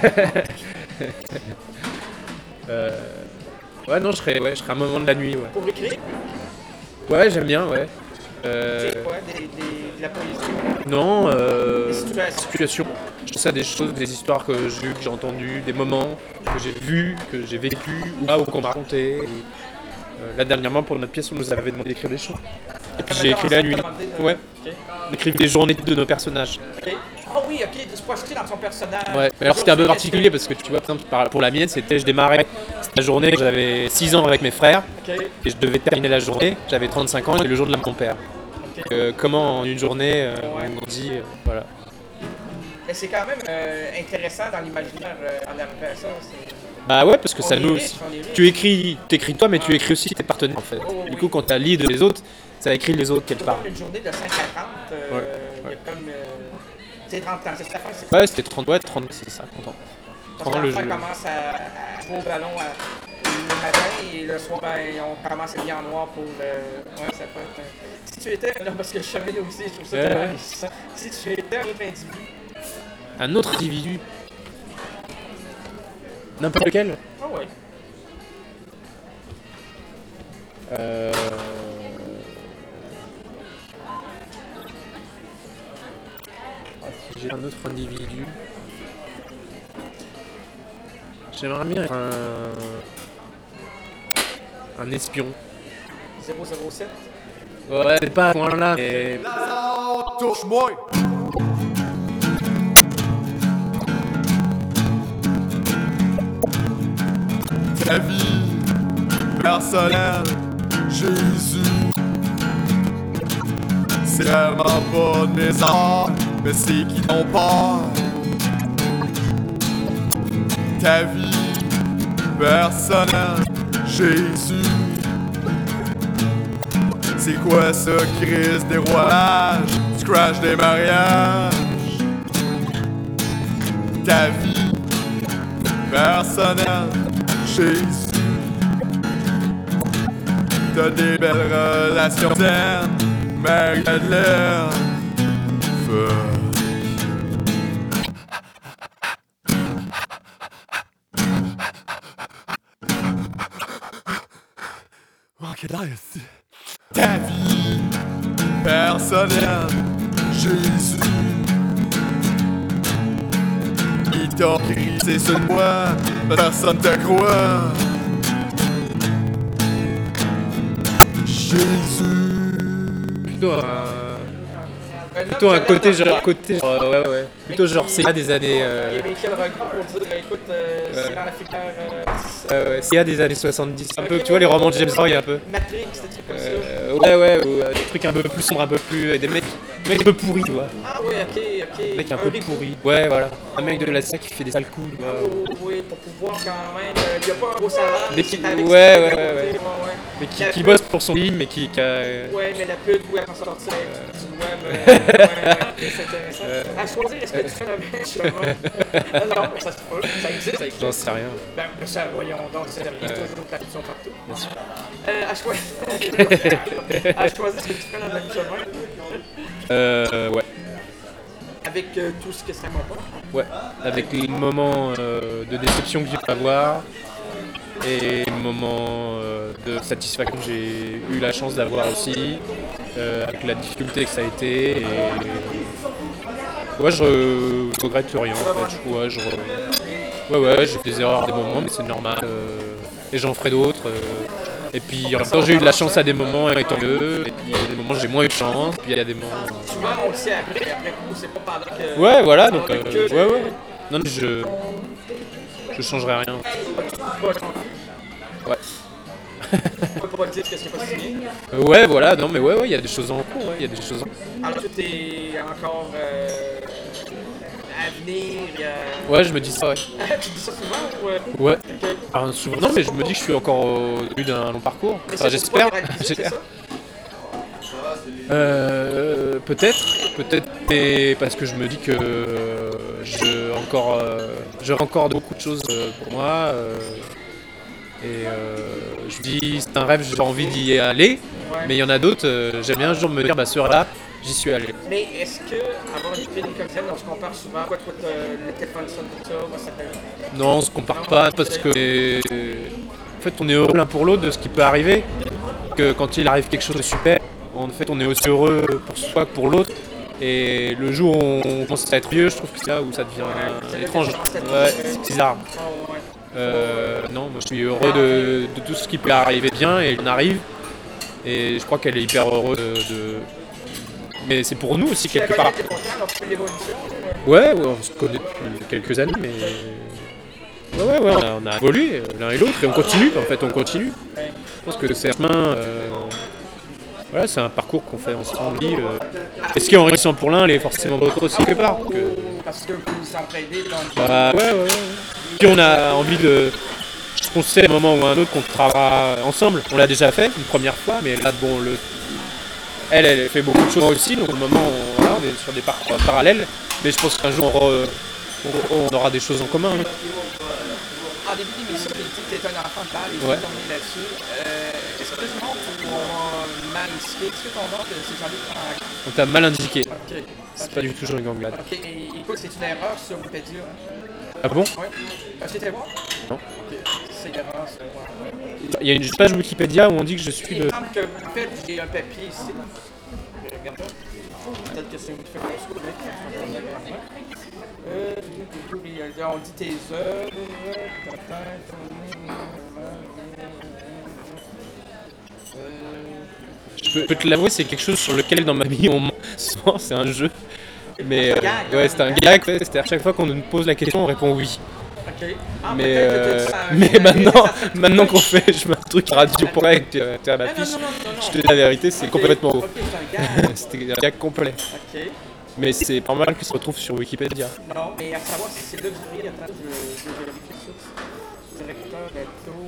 euh... Ouais, non, je serais, ouais, je serais un moment de la nuit, ouais. Pour écrire? Ouais, j'aime bien, ouais. Euh... C'est quoi, des, des, de la poésie? Non, euh... Des situations. situations. Je sais des choses, des histoires que j'ai, que j'ai entendues, des moments que j'ai vus, que j'ai vécus, ou, ou qu'on m'a raconté. Et, euh, là, dernièrement, pour notre pièce, on nous avait demandé d'écrire des choses. Et puis j'ai écrit la nuit. Ouais. Okay. D'écrire des journées de nos personnages. Okay. Oh oui, ok, de se projeter dans son personnage. Ouais, mais alors c'était un peu particulier parce que tu vois, par exemple, pour la mienne, c'était je démarrais c'était la journée, j'avais six ans avec mes frères, okay. Et je devais terminer la journée, j'avais trente-cinq ans, et le jour de la mon père. Okay. Euh, comment en une journée, euh, ouais. On dit, euh, voilà. Mais c'est quand même euh, intéressant dans l'imaginaire euh, en arrivant à ça. C'est... Bah ouais, parce que on ça nous. Riche, tu écris, t'écris toi, mais tu écris aussi tes partenaires en fait. Oh, du oui. coup, quand t'as lead les autres, ça écrit les autres quelque part. Une journée de cinq à trente, euh, ouais. Il y a comme. Euh, c'est trente ans, c'est ça? C'est ouais, c'était trente, ouais, trente, c'est ça, trente ans. trente ans, le jeu. On commence à, à jouer au ballon à, le matin et le soir, ben, on commence à bien en noir pour. Euh, ouais, ça peut être. Euh, si tu étais. Non, parce que je savais aussi, je trouve ça ouais, ouais. Ouais. Si tu étais un autre individu. Un autre individu? N'importe lequel? Ah oh, ouais. Euh... Ah, si j'ai un autre individu... J'aimerais bien être un... un espion. zéro zéro sept? Ouais, c'est pas à ce point-là, mais... Lazare, touche-moi! Ta vie personnelle, Jésus. C'est vraiment pas de mes arts, mais c'est qui t'ont peur. Ta vie personnelle, Jésus. C'est quoi ça, crise des rouages, du crash des mariages? Ta vie personnelle, Jésus. T'as des belles relations saines, Marie-Madeleine. Fuck. Manque d'air ici. Ta vie personnelle, Jésus. Il t'a crissé sur moi, personne te croit. Jésus. Plutôt un... Plutôt un côté genre... Côté genre euh, ouais, ouais. Plutôt genre C I A des années... Euh... Il y avait quel recours pour dire, écoute, euh, ouais. C'est dans la filière... Euh... Euh, ouais, C I A des années soixante-dix. Un peu, tu vois, les romans de James Roy, un peu. Matrix, c'était comme ça. Euh, Ouais, ouais, ouais, des trucs un peu plus sombres, un peu plus. Des mecs, des mecs un peu pourris, tu vois. Ah ouais, ok, ok. Des mecs un Un peu riz- pourris. Ouais, voilà. Un mec de la S A qui fait des sales coups, tu vois. Oh, oui, pour pouvoir quand même. Il n'y a pas un gros salaire. Mais qui- c'est avec ouais, ce ouais, qu'il y a à ouais, côté, ouais. ouais. Mais qui, La qui pute- bosse pour son film, mais qui. qui a- Ouais, mais la pute, oui, elle peut s'en sortir avec du web. euh, ouais, ouais, c'est intéressant. Euh. À choisir, est-ce que tu fais la même justement? Non, mais ça se peut. Ça existe, ça existe. J'en sais rien. Ben, ça, voyons donc, c'est il y a toujours de la pulsion partout. Bien sûr. Euh, à choisir. À choisir, est-ce que tu fais la même chemin? Euh, ouais. Avec euh, tout ce que ça comporte. Ouais. Avec les moments euh, de déception que j'ai pu avoir et les moments euh, de satisfaction que j'ai eu la chance d'avoir aussi, euh, avec la difficulté que ça a été. Et... Ouais, je, je regrette rien en fait. Ouais, je re- ouais, ouais, j'ai fait des erreurs à des moments, mais c'est normal. euh, Et j'en ferai d'autres. euh. Et puis en même temps, j'ai eu de la chance à des moments, et tant mieux. Et puis il y a des moments où j'ai moins eu de chance. Puis il y a des moments. Souvent, on le sait après, après coup, c'est pas pendant que. Ouais, voilà, donc. on euh, recule. ouais, ouais. Non, mais je. Je changerai rien. Pas changer. Ouais. On peut pas dire que c'est pas signé. Euh, ouais, voilà, non, mais ouais, ouais, il y a des choses en cours, ouais, il y a des choses en Alors, tout est encore euh, à venir. euh, Ouais, je me dis ça, ouais. Tu dis ça souvent ou. euh, Ouais. ok. Enfin, souvent. Non, mais je me dis que je suis encore au début d'un long parcours. Mais Enfin, c'est j'espère. pour pas réaliser, j'espère. c'est ça? Euh, peut-être, peut-être, mais parce que je me dis que euh, je encore, euh, j'aurai encore beaucoup de choses euh, pour moi. euh, et euh, je dis, c'est un rêve, j'ai envie d'y aller. Ouais. Mais il y en a d'autres. euh, j'aime bien un jour me dire, bah ce là j'y suis allé. Mais est-ce que avoir des films comme ça, on se compare souvent, quoi, toi, t'as le téléphone sonne comme ça, moi, ça fait. Non, on se compare pas parce que en fait on est heureux l'un pour l'autre de ce qui peut arriver. Que quand il arrive quelque chose de super, en fait on est aussi heureux pour soi que pour l'autre. Et le jour où on commence à être vieux, je trouve que c'est là où ça devient euh, étrange. Ouais, c'est bizarre. Oh, ouais. Euh, non, moi je suis heureux de, de tout ce qui peut arriver bien et on arrive. Et je crois qu'elle est hyper heureuse de. de- Mais c'est pour nous aussi quelque part. T'es content, alors tu fais l'évolution. Ouais, ouais, on se connaît depuis quelques années, mais. Ouais, ouais, ouais, on a, on a évolué l'un et l'autre et on continue, en fait, on continue. Je pense que c'est un chemin. euh, Voilà, c'est un parcours qu'on fait ensemble. Euh... Et ce qui est enrichissant pour l'un, l'est forcément pour l'autre aussi, quelque part. Donc, euh, Parce que vous s'entraidez dans le. bah, ouais, ouais, ouais. Puis on a envie de. Je pense que c'est un moment ou un autre qu'on travaillera ensemble. On l'a déjà fait une première fois, mais là, bon, le. Elle, elle fait beaucoup de choses moi aussi, donc au moment où voilà, on est sur des parcours parallèles. Mais je pense qu'un jour, on, re- on- on aura des choses en commun. hein. En début d'émission, j'ai dit que t'es un enfant de balle et Ouais. tu tombé là-dessus. Euh, Est-ce que tu montres ou on m'a mal indiqué? Est-ce que ton nom, c'est Jean-Luc en. On t'a mal indiqué. Ok. C'est pas du tout Jean Ganglade. Ok, et écoute, c'est une erreur sur Wikipédia. Hein? Ah bon? Ouais. Est-ce que t'es bon? Non. Ok. C'est une erreur sur moi. Il y a une page Wikipédia où on dit que je suis Il le. me semble que, en fait, j'ai un papier ici. Regarde ça. Peut-être que c'est une fait comme ça. Euh, on dit tes œuvres. Je peux, je peux te l'avouer, c'est quelque chose sur lequel dans ma vie on ment souvent, c'est un jeu. Mais euh, ouais, c'est un gag, ouais, c'est-à-dire chaque fois qu'on nous pose la question, on répond oui. Ok. Ah, Mais, peut-être que euh, t'as dit ça, mais euh, maintenant, ça, ça, maintenant qu'on fait je mets un truc radio pour avec tu à la Non, non, fiche, non, non, non, je te dis la vérité, c'est Ok, complètement faux. ok, c'est un gag. C'était un gag complet. Ok. Mais c'est pas mal qu'il se retrouve sur Wikipédia. Non, mais à savoir si c'est là que je ris, attends, je, je vérifie ça. Directeur Gato.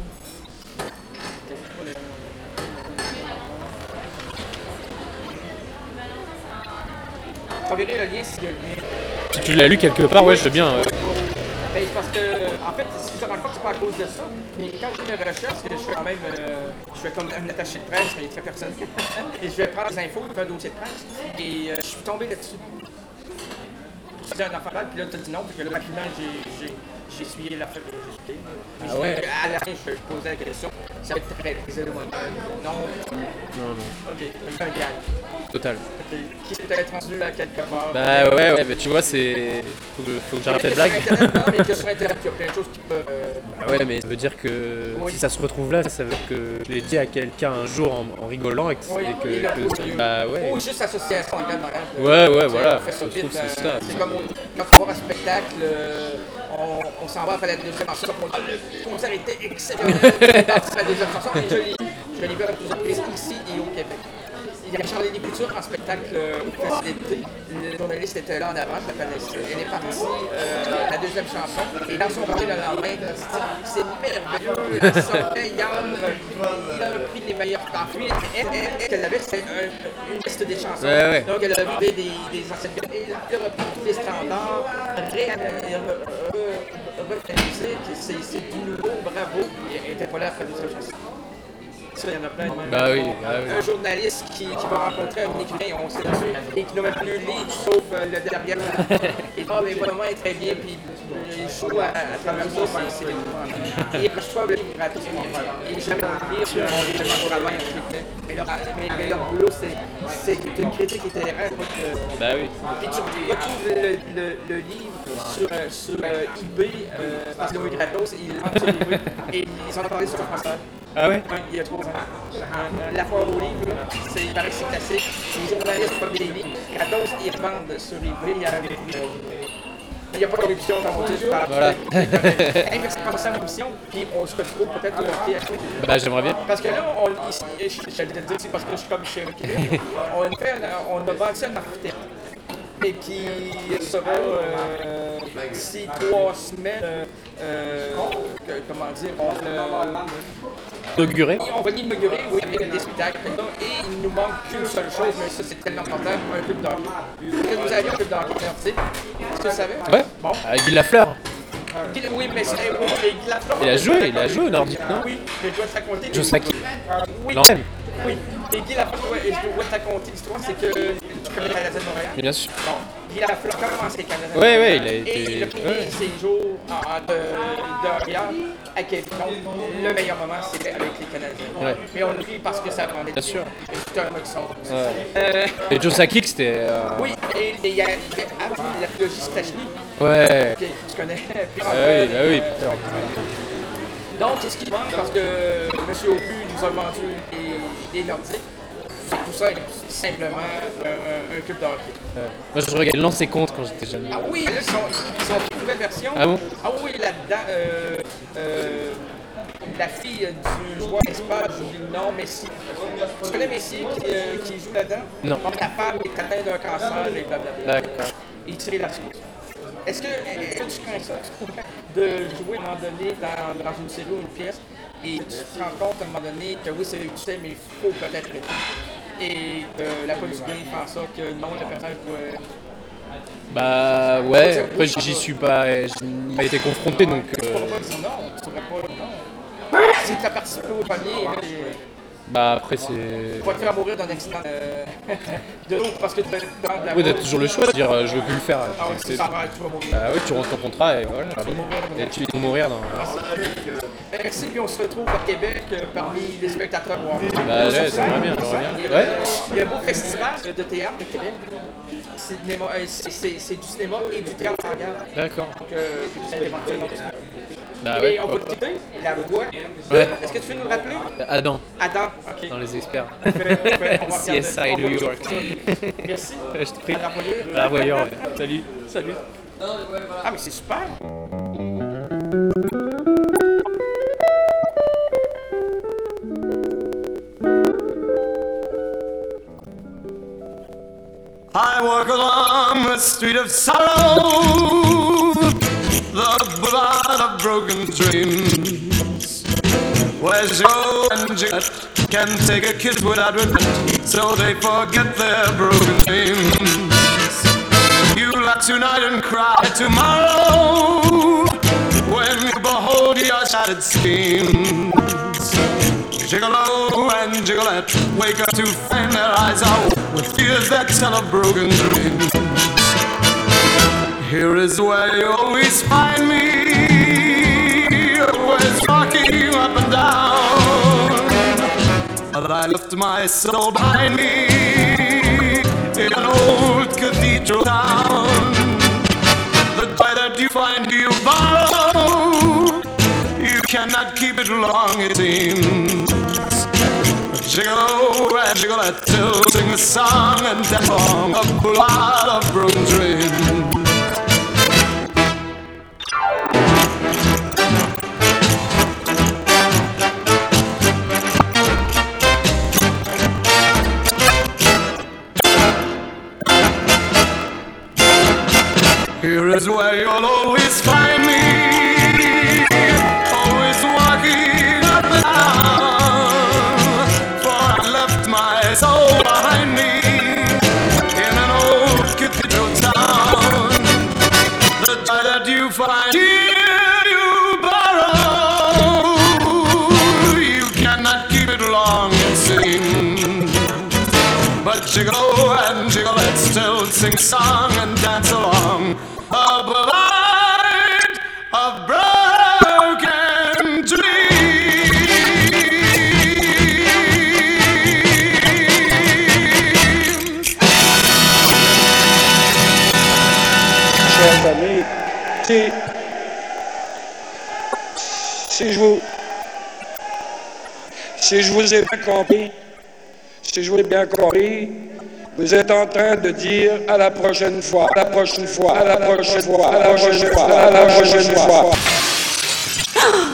T'enverrai le lien s'il y a le lien. Si tu l'as lu quelque part, ouais, je veux bien. euh, Ben, c'est parce que, en fait, si je te rends compte, c'est pas à cause de ça. Mais quand je fais une recherche, parce que je fais quand même, euh, je fais comme un attaché de presse, mais très personnel. Et je vais prendre des infos, je fais un dossier de presse. Et euh, je suis tombé là-dessus. C'était un enfant, puis là, tu as dit non, puis que là, rapidement, j'ai, j'ai, j'ai essuyé la feuille que j'ai expliqué. Ah ouais? À la fin, je, je posais la question. Ça va être très très de moi. Non. Non, non. Ok, c'est un gag. Total. Ok. Qui s'est peut-être rendu là quelque part? Bah ouais, ouais, mais tu vois, c'est. Faut que, faut que j'arrête cette blague. Sur Internet, non, mais que sur Internet, il y a plein de choses qui peuvent. euh, Ah ouais, mais ça veut dire que Oui. si ça se retrouve là, ça veut dire que je l'ai dit à quelqu'un un jour en, en rigolant et que, Oui, et que, il a que- posé. bah ouais. Ou juste association en gamme. Ouais, ouais, voilà. On fait ça Je vite. trouve que c'est euh, ça. C'est comme on- quand on va voir un spectacle, euh, on, on s'en va après la deuxième chanson. On dit, le concert était exceptionnel. On passe à la deuxième chanson et je l'ai je l'ai vu à plusieurs reprises ici et au Québec. il y a Charlie Couture en spectacle euh, au Facilité. Le journaliste était là en avant, je la connaissais. Elle est partie, euh, la deuxième chanson. Et dans son parler le lendemain, c'est merveilleux. Elle sortait hier, il a pris les meilleurs temps. Puis, elle, elle, elle, elle avait c'était un- une liste des chansons. Ouais, ouais. Donc, elle a vu des, des anciennes pièces. Et elle a repris tous les standards, refait c'est c'est du nouveau, bravo. Elle n'était pas là à faire des chanson. Ça, il y en a plein de même. Bah oui, bah oui. Un journaliste qui, qui va rencontrer un écrivain, on sait dessus, et qui n'a même plus le livre, sauf euh, le derrière. Et ah, mais vraiment, il est très bien, puis il joue à, à travers ça, c'est c'est épouvantable. Et il reçoit le livre gratuit. Il n'est jamais oublié sur mon événement travail en fait. Mais leur, mais, mais leur boulot, c'est c'est une critique littéraire. Bah oui. Puis tu retrouves le, le, le livre sur, euh, sur euh, eBay, euh, parce qu'ils l'ont eu gratos, ils le vendent sur eBay, et ils en ont parlé sur le français. Ah ouais? Ouais, il y a trois ans. Euh, La foire au livre, là, c'est, il paraît que c'est classique. Les journalistes font des livres. Gratos, ils revendent sur eBay. Il y a il n'y a pas de corruption dans mon titre. Voilà. Hey, merci pour ça, mon émission. Puis on se retrouve peut-être au P H P. Bah j'aimerais bien. Parce que là, on, ici, je, je vais te dire, c'est parce que je suis comme chez Québec. On, fait, on a bâti un amphithéâtre. Et qui sera euh, d'ici trois semaines, euh, euh, que- comment dire, on l'a Inauguré. on va l'inaugurer, oui, avec des spectacles. Et il nous manque qu'une seule chose, mais ça c'est tellement important, un club d'hockey. Vous aviez un club d'hockey, merci. Est-ce que vous savez? Ouais. Bon. Avec Guy Lafleur. Oui, mais c'est oui, mais Guy Lafleur- Il a joué, il a joué au Nordique, non? Oui, mais je dois te raconter. Josaki. Oui. L'ancienne. Oui. Et Guy Lafleur, ouais, et je dois te raconter l'histoire, c'est que tu connais la Canadien de Montréal. Bien sûr. Bon, Guy Lafleur commence les Canadiens. Ouais, ouais, il a Et été- il a pris ouais. ses jours en- de, de rien à Québec. Donc, le meilleur moment, c'était avec les Canadiens. Ouais. Mais on le prit parce que ça attendait. Bien sûr. C'était un mec sans. Ouais. Euh, Et Josaki, c'était. euh, oui, et il y a, il y a avant l'archéologie Stachny. Ouais. Ok, tu connais. Puis, Ah euh, oui, bah oui. euh, Donc, qu'est-ce qui manque? Parce que M. Aubu nous a vendu des, des Nordiques. Tout ça est simplement un, un, un club de hockey. Euh, Moi je regardais Lancer Compte quand j'étais jeune. Ah oui, là, ils ont, ils ont fait une nouvelle version. Ah bon? Ah oui, là-dedans, euh, euh, la fille du joueur espagnol, j'oublie le nom, Messi. Tu connais Messi qui, euh, qui joue là-dedans? Non. Donc la femme est atteinte d'un cancer et blablabla. D'accord. Il tire la suite. Est-ce que, est-ce que tu crains ça? De jouer à un moment donné dans, dans une série ou une pièce et tu te rends compte à un moment donné que oui, c'est réussi, mais il faut peut-être arrêter. Et euh, la police vient faire ça que non, le personnage doit. Bah ouais, après j'y suis pas, j'ai pas été confronté donc. Tu euh, pourrais pas dire non, tu pourrais pas dire non. Si tu as participé au premier, là, et- Bah après c'est. tu vas te faire mourir d'un accident euh, de l'eau parce que tu es dans de la Oui, t'as route. toujours le choix de dire euh, je veux plus le faire. Ah ouais, C'est- c'est ça, ouais, tu vas mourir. Bah oui, tu rentres ton contrat et voilà. Et tu vas mourir dans. Merci, puis on se retrouve à Québec euh, parmi les spectateurs. Bah ouais, j'aimerais bien, j'aimerais bien. Ouais. Il y a un beau festival de théâtre de Québec. Cinéma, euh, c'est, c'est, c'est du cinéma et du théâtre en garde. D'accord. Donc, euh, c'est éventuellement du cinéma. Bah Et ouais. on va te quitter la voix. Ouais. Est-ce que tu veux nous rappeler? Adam, Adam, ok. dans les experts. Parfait, on va C S I regarder- New York. Merci. Je te prie. À la revoyure. À la revoyure, ouais. Salut. Salut. Ah, mais c'est super. I walk along the street of sorrow, the boulevard of broken dreams, where Joe and Jet can take a kiss without regret, so they forget their broken dreams. You laugh tonight and cry tomorrow when you behold your shattered schemes. Gigolo and Gigolette wake up to find their eyes out with tears that tell of broken dreams. Here is where you always find me, always rocking up and down. But I left my soul behind me in an old cathedral town. The joy that you find you borrow, you cannot keep it long, it seems. Gigolo and Gigolette till sing a song and dance along a blood of broken dreams. Here is where you'll always find me, always walking up and down, for I left my soul behind me in an old cathedral town. The joy that you find here you borrow, you cannot keep it long, it seems. But jiggle and jiggle and still sing song and dance along a light of broken dreams. Chers amis, si, si je vous, si je vous ai bien compris, si je vous ai bien compris, vous êtes en train de dire à la prochaine fois, à la prochaine fois, à la prochaine fois, à la prochaine fois, à la prochaine fois.